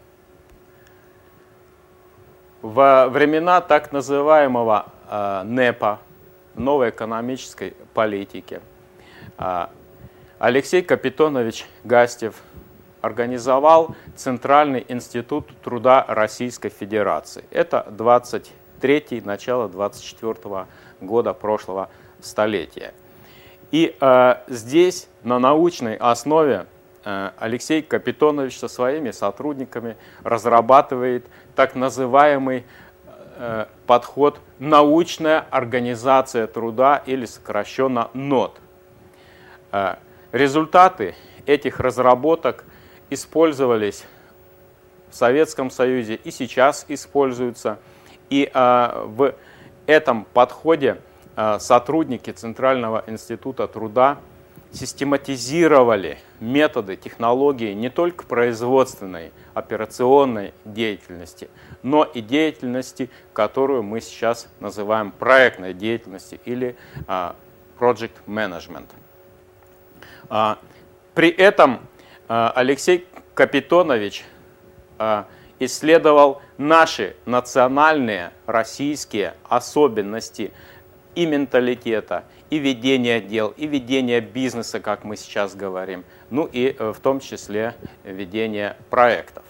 во времена так называемого э, НЭПа, новой экономической политики, Алексей Капитонович Гастев организовал Центральный институт труда Российской Федерации. Это двадцать третий, начало двадцать четвёртого года прошлого столетия. И э, здесь на научной основе э, Алексей Капитонович со своими сотрудниками разрабатывает так называемый э, подход «научная организация труда» или сокращенно НОТ. Результаты этих разработок использовались в Советском Союзе и сейчас используются. И в этом подходе сотрудники Центрального института труда систематизировали методы, технологии не только производственной, операционной деятельности, но и деятельности, которую мы сейчас называем проектной деятельностью или project management. При этом Алексей Капитонович исследовал наши национальные российские особенности и менталитета, и ведения дел, и ведения бизнеса, как мы сейчас говорим, ну и в том числе ведения проектов.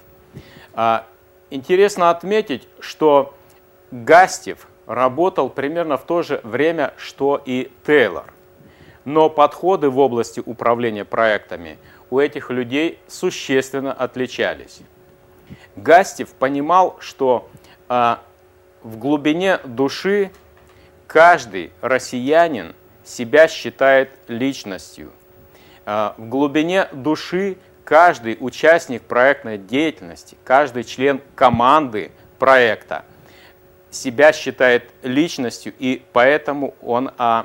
Интересно отметить, что Гастев работал примерно в то же время, что и Тейлор. Но подходы в области управления проектами у этих людей существенно отличались. Гастев понимал, что в глубине души каждый россиянин себя считает личностью. В глубине души каждый участник проектной деятельности, каждый член команды проекта себя считает личностью, и поэтому он а,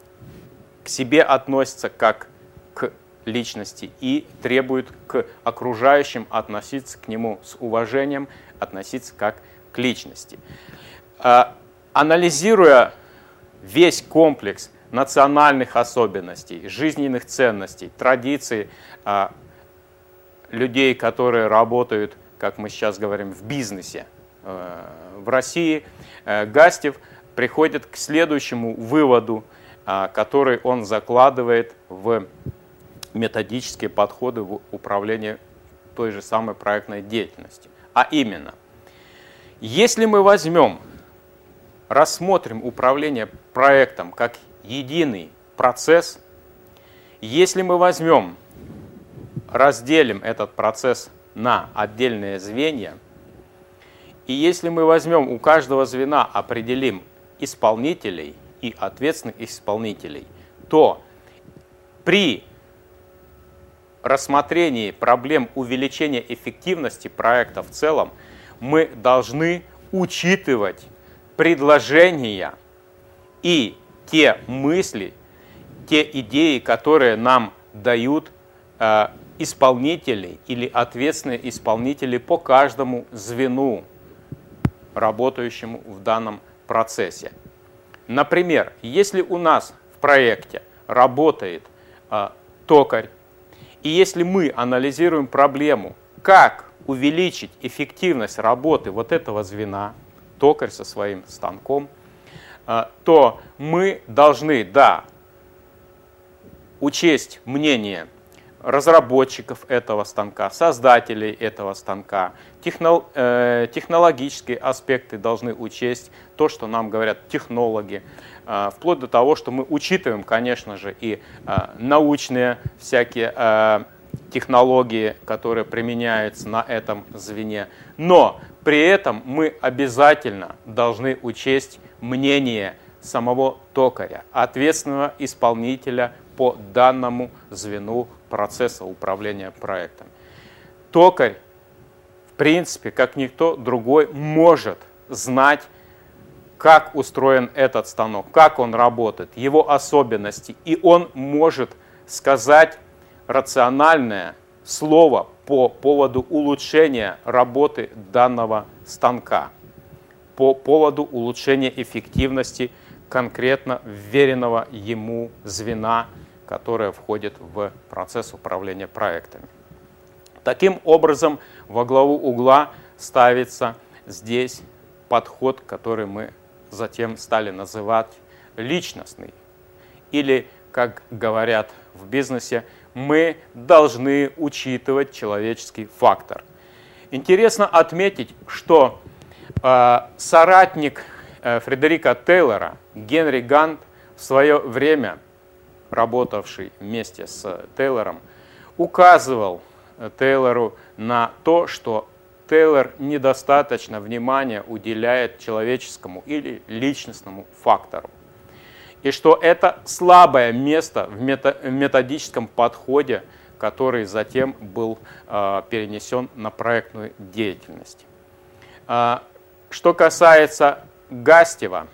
к себе относится как к личности и требует к окружающим относиться к нему с уважением, относиться как к личности. А, анализируя весь комплекс национальных особенностей, жизненных ценностей, традиций а, людей, которые работают, как мы сейчас говорим, в бизнесе а, в России, а, Гастев приходит к следующему выводу, а, который он закладывает в методические подходы в управлении той же самой проектной деятельностью. А именно, если мы возьмем, рассмотрим управление проектом как единый процесс, если мы возьмем, разделим этот процесс на отдельные звенья, и если мы возьмем у каждого звена, определим исполнителей и ответственных исполнителей, то при рассмотрении проблем увеличения эффективности проекта в целом мы должны учитывать предложения и те мысли, те идеи, которые нам дают э, исполнители или ответственные исполнители по каждому звену, работающему в данном процессе. Например, если у нас в проекте работает э, токарь, И если мы анализируем проблему, как увеличить эффективность работы вот этого звена, токарь со своим станком, то мы должны, да, учесть мнение разработчиков этого станка, создателей этого станка, техно, э, технологические аспекты должны учесть, то, что нам говорят технологи, э, вплоть до того, что мы учитываем, конечно же, и э, научные всякие э, технологии, которые применяются на этом звене. Но при этом мы обязательно должны учесть мнение самого токаря, ответственного исполнителя по данному звену процесса управления проектом. Токарь, в принципе, как никто другой, может знать, как устроен этот станок, как он работает, его особенности, и он может сказать рациональное слово по поводу улучшения работы данного станка, по поводу улучшения эффективности конкретно вверенного ему звена, которое входит в процесс управления проектами. Таким образом, во главу угла ставится здесь подход, который мы затем стали называть личностный. Или, как говорят в бизнесе, мы должны учитывать человеческий фактор. Интересно отметить, что э, соратник э, Фредерика Тейлора, Генри Гант, в свое время, работавший вместе с Тейлором, указывал Тейлору на то, что Тейлор недостаточно внимания уделяет человеческому или личностному фактору. И что это слабое место в методическом подходе, который затем был э, перенесен на проектную деятельность. Э, что касается Гастева,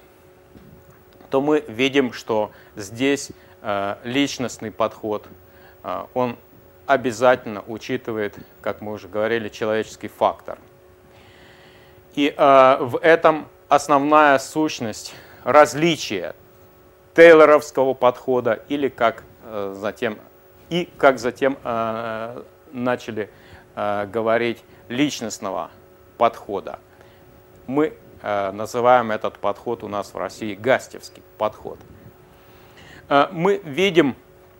то мы видим, что здесь э, личностный подход, э, он обязательно учитывает, как мы уже говорили, человеческий фактор. И э, в этом основная сущность различия тейлоровского подхода или как э, затем и как затем э, начали э, говорить личностного подхода. Мы э, называем этот подход у нас в России гастевский подход. Э, мы видим,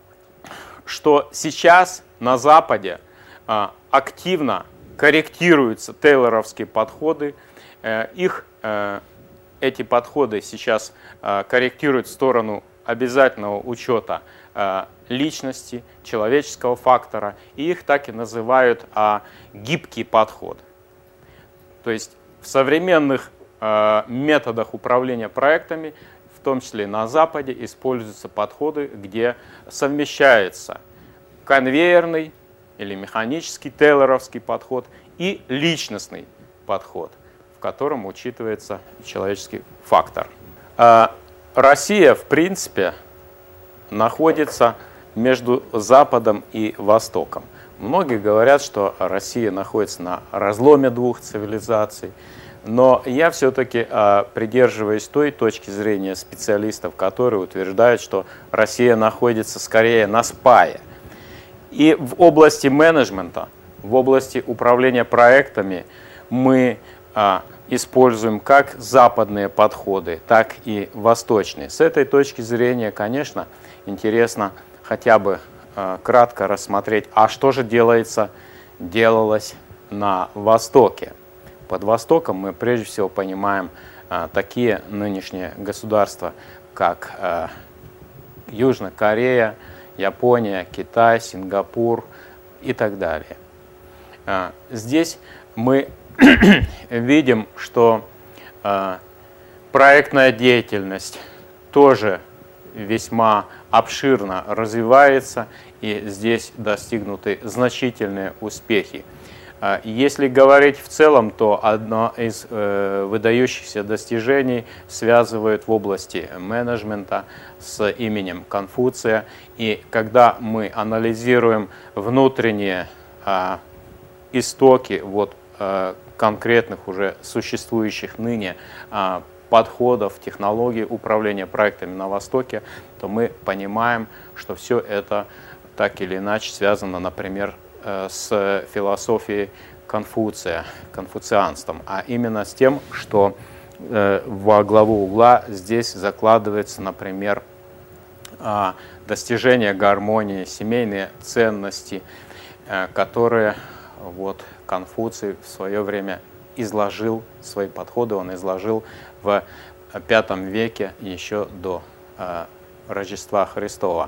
что сейчас на Западе э, активно корректируются тейлоровские подходы. Э, их э, эти подходы сейчас э, корректируют в сторону обязательного учета э, личности, человеческого фактора, и их так и называют а, гибкий подход. То есть в современных э, методах управления проектами, в том числе на Западе, используются подходы, где совмещается конвейерный или механический тейлоровский подход и личностный подход, в котором учитывается человеческий фактор. Россия, в принципе, находится между Западом и Востоком. Многие говорят, что Россия находится на разломе двух цивилизаций, но я все-таки придерживаюсь той точки зрения специалистов, которые утверждают, что Россия находится скорее на спае. И в области менеджмента, в области управления проектами мы используем как западные подходы, так и восточные. С этой точки зрения, конечно, интересно хотя бы э, кратко рассмотреть, а что же делается, делалось на Востоке. Под Востоком мы прежде всего понимаем э, такие нынешние государства, как э, Южная Корея, Япония, Китай, Сингапур и так далее. Э, здесь мы видим, что э, проектная деятельность тоже весьма обширно развивается, и здесь достигнуты значительные успехи. Э, если говорить в целом, то одно из э, выдающихся достижений связывают в области менеджмента с именем Конфуция. И когда мы анализируем внутренние э, истоки вот, э, конкретных уже существующих ныне а, подходов, технологий управления проектами на Востоке, то мы понимаем, что все это так или иначе связано, например, с философией Конфуция, конфуцианством, а именно с тем, что во главу угла здесь закладывается, например, достижение гармонии, семейные ценности, которые вот Конфуций в свое время изложил, свои подходы он изложил в пятом веке еще до Рождества Христова.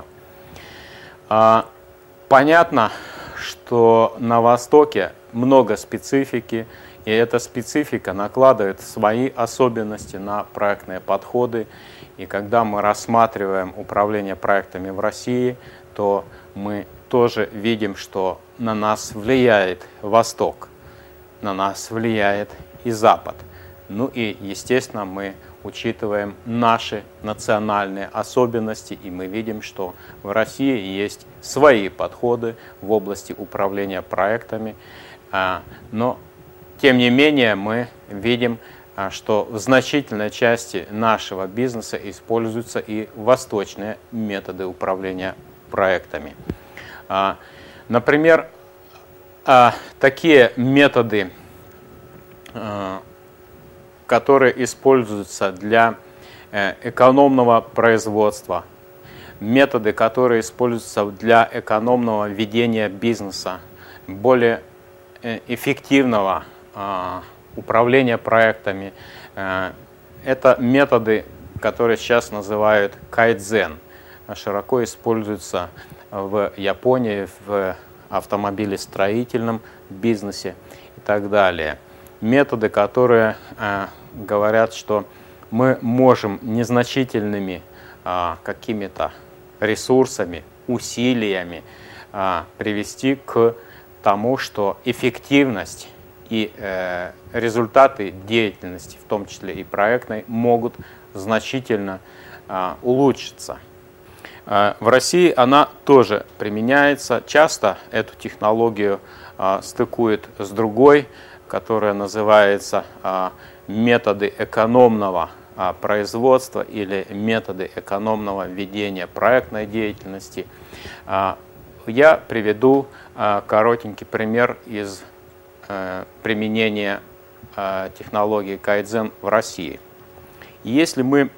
Понятно, что на Востоке много специфики, и эта специфика накладывает свои особенности на проектные подходы. И когда мы рассматриваем управление проектами в России, то мы тоже видим, что на нас влияет Восток, на нас влияет и Запад. Ну и, естественно, мы учитываем наши национальные особенности, и мы видим, что в России есть свои подходы в области управления проектами, но, тем не менее, мы видим, что в значительной части нашего бизнеса используются и восточные методы управления проектами. Например, такие методы, которые используются для экономного производства, методы, которые используются для экономного ведения бизнеса, более эффективного управления проектами. Это методы, которые сейчас называют кайдзен, широко используются в Японии, в автомобилестроительном бизнесе и так далее. Методы, которые э, говорят, что мы можем незначительными э, какими-то ресурсами, усилиями э, привести к тому, что эффективность и э, результаты деятельности, в том числе и проектной, могут значительно э, улучшиться. Э, в России она тоже применяется. Часто эту технологию э, стыкуют с другой, которая называется э, методы экономного э, производства или методы экономного ведения проектной деятельности. Э, я приведу э, коротенький пример из применения э, технологии кайдзен в России. Если мы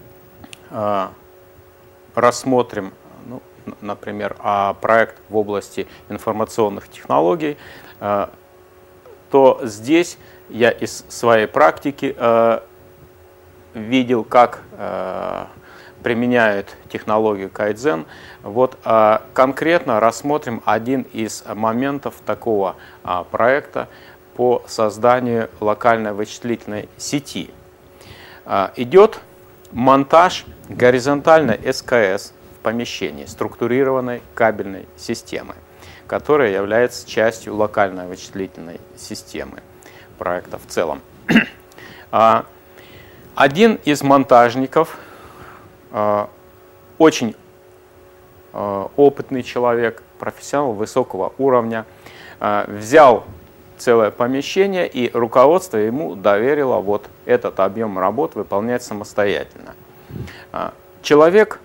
э, рассмотрим, ну, например, э, проект в области информационных технологий, э, то здесь я из своей практики э, видел, как э, применяют технологию кайдзен. Вот а, конкретно рассмотрим один из моментов такого а, проекта по созданию локальной вычислительной сети. А, идет монтаж горизонтальной эс ка эс в помещении, структурированной кабельной системы, которая является частью локальной вычислительной системы проекта в целом. а, один из монтажников, очень опытный человек, профессионал высокого уровня, взял целое помещение, и руководство ему доверило вот этот объем работ выполнять самостоятельно. Человек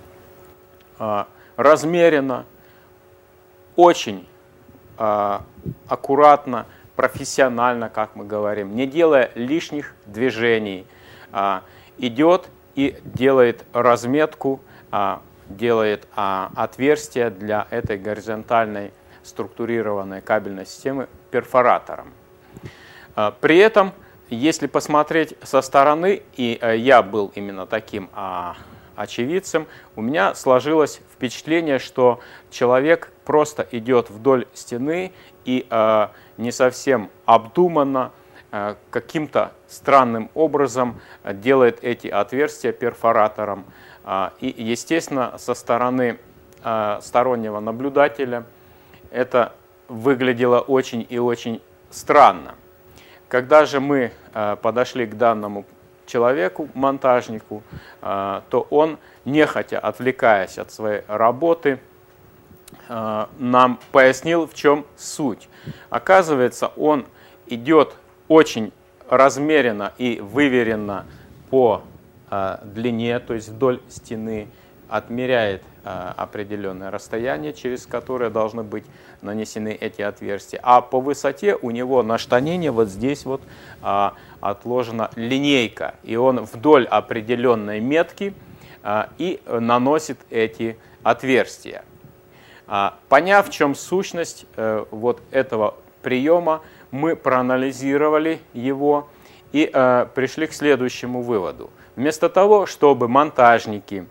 размеренно, очень аккуратно, профессионально, как мы говорим, не делая лишних движений, идет и делает разметку, делает отверстие для этой горизонтальной структурированной кабельной системы перфоратором. При этом, если посмотреть со стороны, и я был именно таким очевидцем, у меня сложилось впечатление, что человек просто идет вдоль стены и не совсем обдуманно, каким-то странным образом делает эти отверстия перфоратором. И, естественно, со стороны стороннего наблюдателя это выглядело очень и очень странно. Когда же мы подошли к данному человеку, монтажнику, то он, нехотя отвлекаясь от своей работы, нам пояснил, в чем суть. Оказывается, он идет очень размеренно и выверенно по э, длине, то есть вдоль стены, отмеряет определенное расстояние, через которое должны быть нанесены эти отверстия. А по высоте у него на штанине вот здесь вот отложена линейка, и он вдоль определенной метки и наносит эти отверстия. Поняв, в чем сущность вот этого приема, мы проанализировали его и пришли к следующему выводу. Вместо того, чтобы монтажники,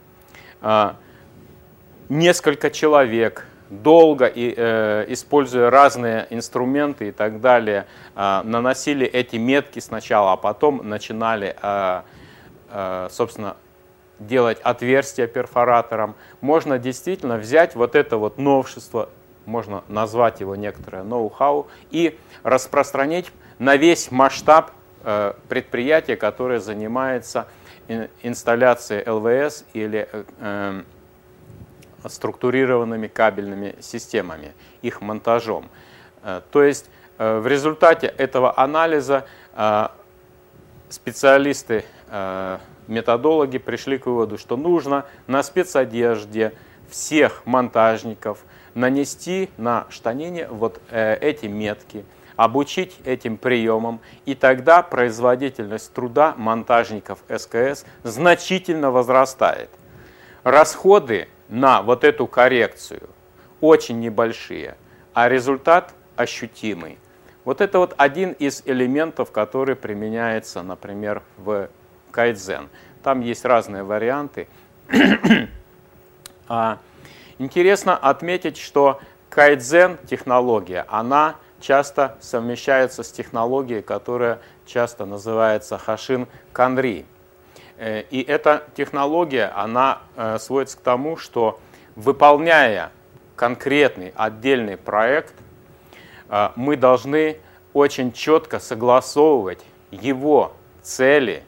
несколько человек, долго и, э, используя разные инструменты и так далее, э, наносили эти метки сначала, а потом начинали, э, э, собственно, делать отверстия перфоратором, можно действительно взять вот это вот новшество, можно назвать его некоторое ноу-хау, и распространить на весь масштаб э, предприятия, которое занимается инсталляцией эл вэ эс или э, структурированными кабельными системами, их монтажом. То есть в результате этого анализа специалисты, методологи пришли к выводу, что нужно на спецодежде всех монтажников нанести на штанине вот эти метки, обучить этим приемам, и тогда производительность труда монтажников эс ка эс значительно возрастает. Расходы на вот эту коррекцию очень небольшие, а результат ощутимый. Вот это вот один из элементов, который применяется, например, в кайдзен. Там есть разные варианты. Интересно отметить, что кайдзен технология, она часто совмещается с технологией, которая часто называется Хошин Канри. И эта технология, она сводится к тому, что, выполняя конкретный отдельный проект, мы должны очень четко согласовывать его цели,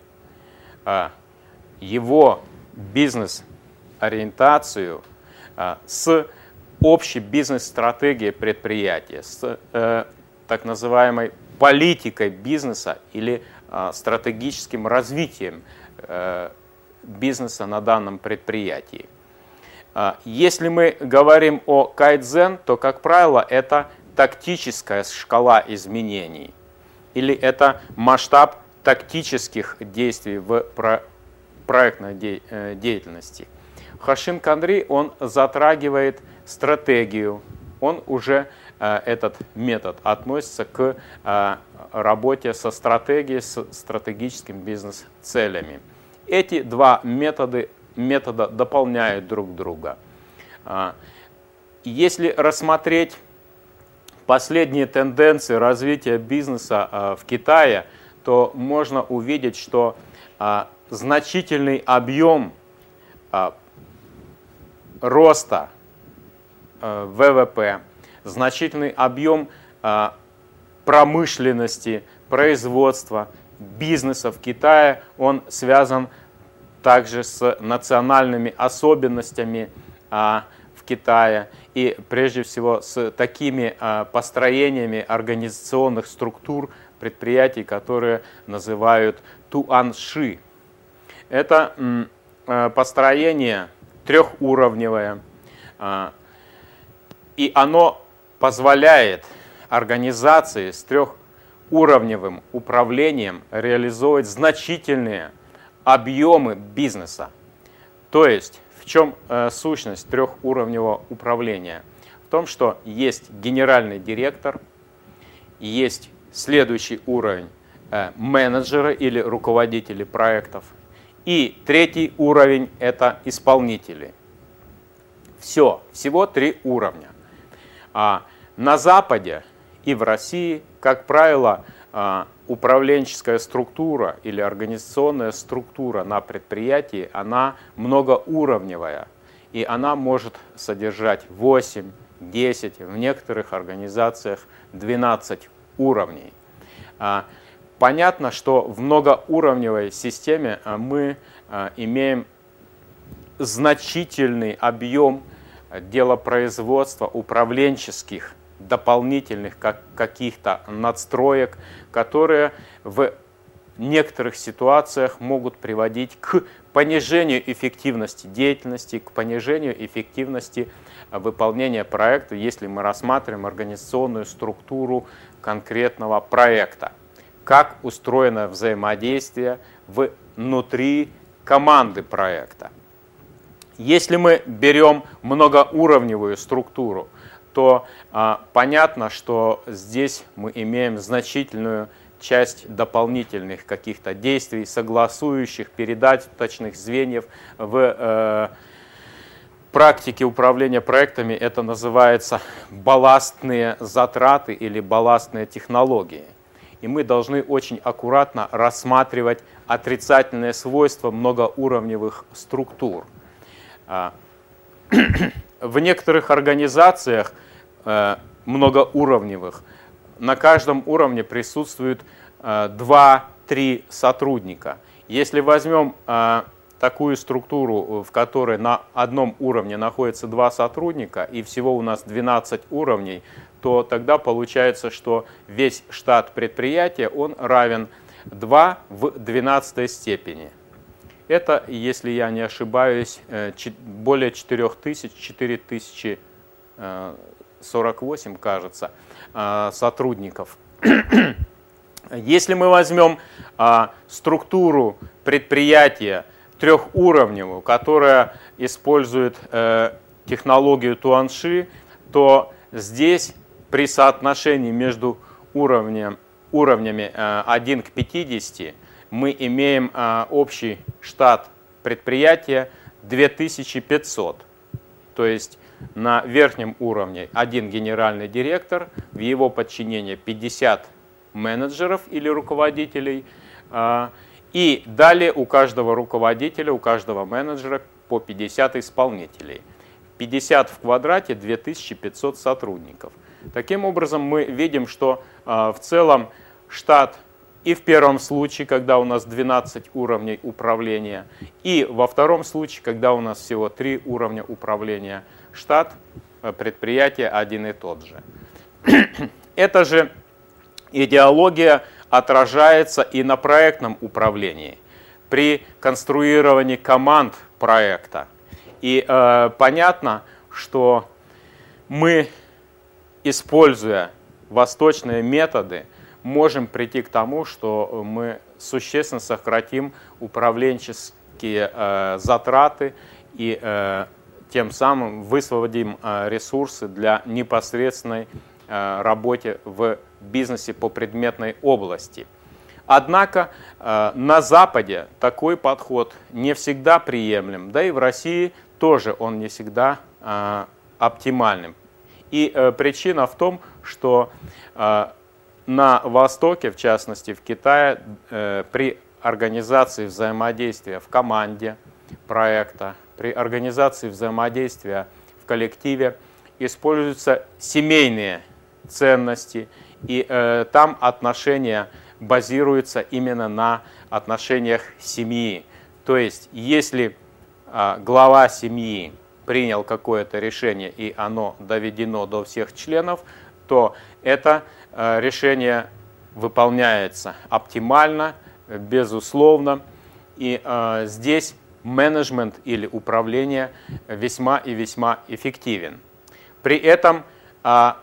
его бизнес-ориентацию с общей бизнес-стратегией предприятия, с так называемой политикой бизнеса или стратегическим развитием бизнеса на данном предприятии. Если мы говорим о кайдзен, то, как правило, это тактическая шкала изменений или это масштаб тактических действий в проектной деятельности. Хошин Канри, он затрагивает стратегию, он уже, этот метод, относится к работе со стратегией, с стратегическими бизнес-целями. Эти два метода, метода дополняют друг друга. Если рассмотреть последние тенденции развития бизнеса в Китае, то можно увидеть, что значительный объем роста вэ вэ пэ, значительный объем промышленности, производства, бизнеса в Китае, он связан также с национальными особенностями а, в Китае и прежде всего с такими а, построениями организационных структур предприятий, которые называют туанши. Это м, построение трехуровневое, а, и оно позволяет организации с трехуровневым управлением реализовывать значительные объемы бизнеса. То есть, в чем э, сущность трехуровневого управления? В том, что есть генеральный директор, есть следующий уровень э, менеджеры или руководители проектов, и третий уровень – это исполнители. Все, всего три уровня. А на Западе и в России, как правило, управленческая структура или организационная структура на предприятии, она многоуровневая. И она может содержать восемь, десять, в некоторых организациях двенадцать уровней. Понятно, что в многоуровневой системе мы имеем значительный объем делопроизводства, управленческих дополнительных как, каких-то надстроек, которые в некоторых ситуациях могут приводить к понижению эффективности деятельности, к понижению эффективности выполнения проекта, если мы рассматриваем организационную структуру конкретного проекта. Как устроено взаимодействие внутри команды проекта. Если мы берем многоуровневую структуру, то а, понятно, что здесь мы имеем значительную часть дополнительных каких-то действий, согласующих, передаточных звеньев. В э, практике управления проектами это называется балластные затраты или балластные технологии. И мы должны очень аккуратно рассматривать отрицательные свойства многоуровневых структур. В некоторых организациях многоуровневых на каждом уровне присутствует два-три сотрудника. Если возьмем такую структуру, в которой на одном уровне находится два сотрудника, и всего у нас двенадцать уровней, то тогда получается, что весь штат предприятия он равен два в двенадцатой степени. Это, если я не ошибаюсь, более четырёх тысяч, четыре тысячи сорок восемь, кажется, сотрудников. Если мы возьмем структуру предприятия трехуровневую, которая использует технологию Туанши, то здесь при соотношении между уровнем, уровнями один к пятидесяти мы имеем общий штат предприятия две тысячи пятьсот. То есть на верхнем уровне один генеральный директор, в его подчинении пятьдесят менеджеров или руководителей, и далее у каждого руководителя, у каждого менеджера по пятьдесят исполнителей. пятьдесят в квадрате две тысячи пятьсот сотрудников. Таким образом, мы видим, что в целом штат и в первом случае, когда у нас двенадцать уровней управления, и во втором случае, когда у нас всего три уровня управления, штат предприятия один и тот же. Эта же идеология отражается и на проектном управлении, при конструировании команд проекта. И э, понятно, что мы, используя восточные методы, можем прийти к тому, что мы существенно сократим управленческие э, затраты и э, тем самым высвободим э, ресурсы для непосредственной э, работы в бизнесе по предметной области. Однако э, на Западе такой подход не всегда приемлем, да и в России тоже он не всегда э, оптимальным. И э, причина в том, что э, на Востоке, в частности в Китае, э, при организации взаимодействия в команде проекта, при организации взаимодействия в коллективе используются семейные ценности, и э, там отношения базируются именно на отношениях семьи. То есть, если э, глава семьи принял какое-то решение и оно доведено до всех членов, то это э, решение выполняется оптимально, безусловно, и э, здесь менеджмент или управление весьма и весьма эффективен. При этом э,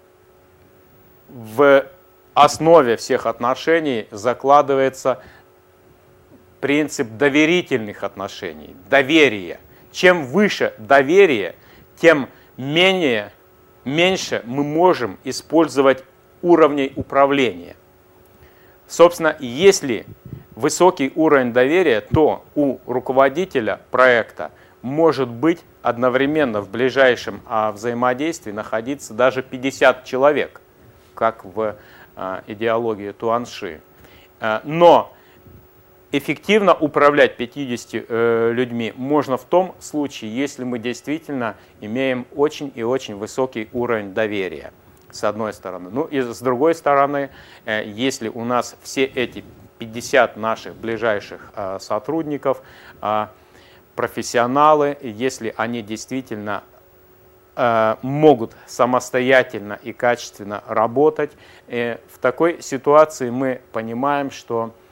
в основе всех отношений закладывается принцип доверительных отношений, доверия. Чем выше доверие, тем менее, меньше мы можем использовать уровней управления. Собственно, если высокий уровень доверия, то у руководителя проекта может быть одновременно в ближайшем взаимодействии находиться даже пятьдесят человек, как в идеологии Туанши. Но эффективно управлять пятьюдесятью людьми можно в том случае, если мы действительно имеем очень и очень высокий уровень доверия, с одной стороны. Ну и с другой стороны, если у нас все эти пятьдесят наших ближайших сотрудников профессионалы, если они действительно могут самостоятельно и качественно работать, в такой ситуации мы понимаем, что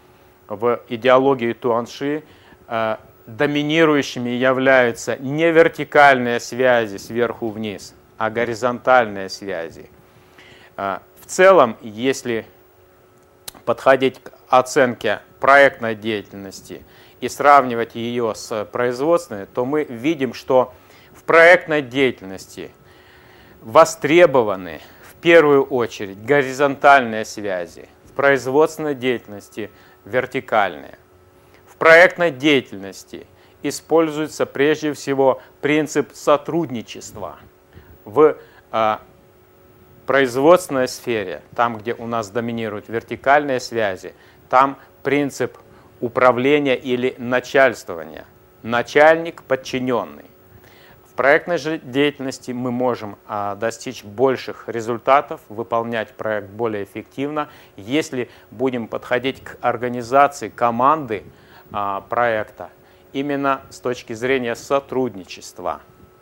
в идеологии Туанши доминирующими являются не вертикальные связи сверху вниз, а горизонтальные связи. В целом, если подходить к оценке проектной деятельности и сравнивать ее с производственной, то мы видим, что в проектной деятельности востребованы в первую очередь горизонтальные связи, в производственной деятельности вертикальные. В проектной деятельности используется прежде всего принцип сотрудничества. В а, производственной сфере, там, где у нас доминируют вертикальные связи, там принцип управления или начальствования. Начальник, подчиненный. В проектной же деятельности мы можем а, достичь больших результатов, выполнять проект более эффективно, если будем подходить к организации команды а, проекта именно с точки зрения сотрудничества.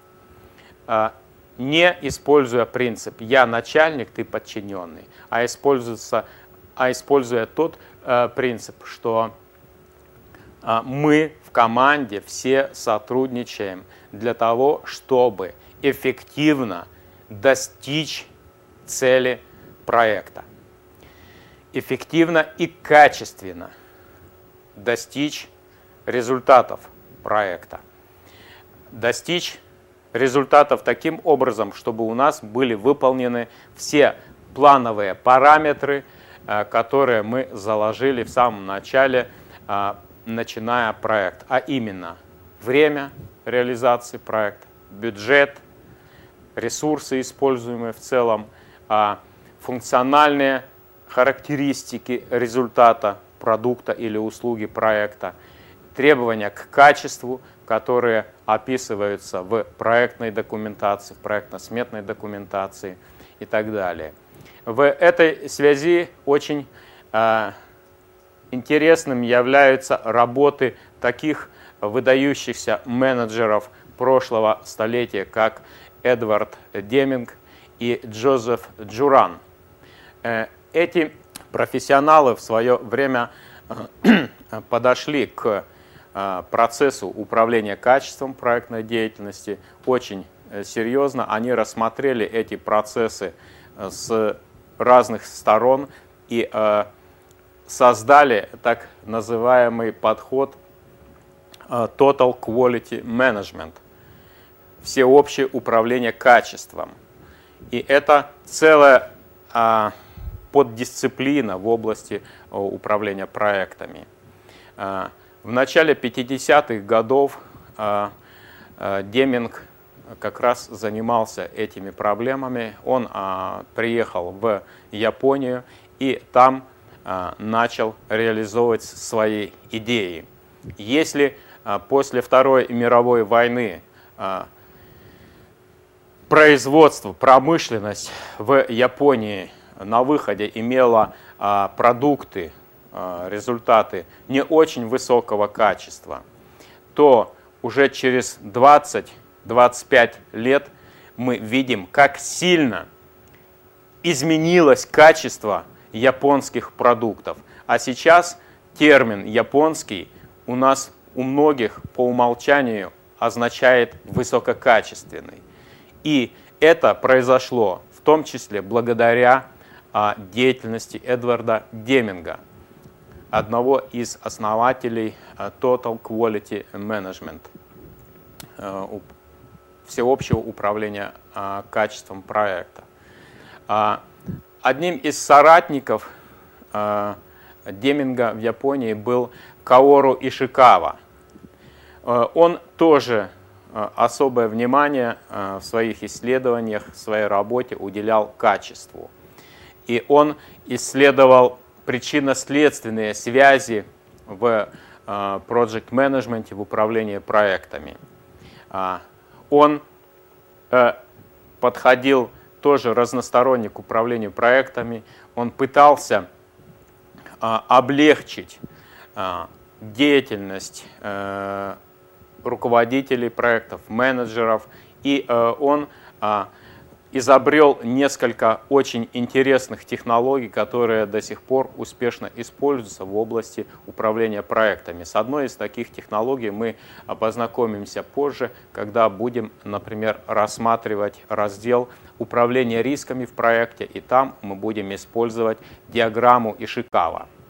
А, не используя принцип «я начальник, ты подчиненный», а, используется, а используя тот а, принцип, что а, мы в команде все сотрудничаем для того, чтобы эффективно достичь цели проекта. Эффективно и качественно достичь результатов проекта. Достичь результатов таким образом, чтобы у нас были выполнены все плановые параметры, которые мы заложили в самом начале, начиная проект, а именно время реализации проекта, бюджет, ресурсы, используемые в целом, функциональные характеристики результата продукта или услуги проекта, требования к качеству, которые описываются в проектной документации, в проектно-сметной документации и так далее. В этой связи очень э, интересным являются работы таких выдающихся менеджеров прошлого столетия, как Эдвард Деминг и Джозеф Джуран. Э, эти профессионалы в свое время э, подошли к процессу управления качеством проектной деятельности очень серьезно. Они рассмотрели эти процессы с разных сторон и создали так называемый подход Total Quality Management, всеобщее управление качеством. И это целая поддисциплина в области управления проектами. В начале пятидесятых годов Деминг как раз занимался этими проблемами. Он приехал в Японию и там начал реализовывать свои идеи. Если после Второй мировой войны производство, промышленность в Японии на выходе имела продукты, результаты не очень высокого качества, то уже через двадцать — двадцать пять лет мы видим, как сильно изменилось качество японских продуктов. А сейчас термин «японский» у нас у многих по умолчанию означает «высококачественный». И это произошло в том числе благодаря деятельности Эдварда Деминга, одного из основателей Total Quality Management, всеобщего управления качеством проекта. Одним из соратников Деминга в Японии был Каору Ишикава. Он тоже особое внимание в своих исследованиях, в своей работе уделял качеству. И он исследовал причинно-следственные связи в project management, в управлении проектами. Он подходил тоже разносторонне к управлению проектами. Он пытался облегчить деятельность руководителей проектов, менеджеров, и он изобрел несколько очень интересных технологий, которые до сих пор успешно используются в области управления проектами. С одной из таких технологий мы познакомимся позже, когда будем, например, рассматривать раздел управления рисками в проекте, и там мы будем использовать диаграмму Ишикава.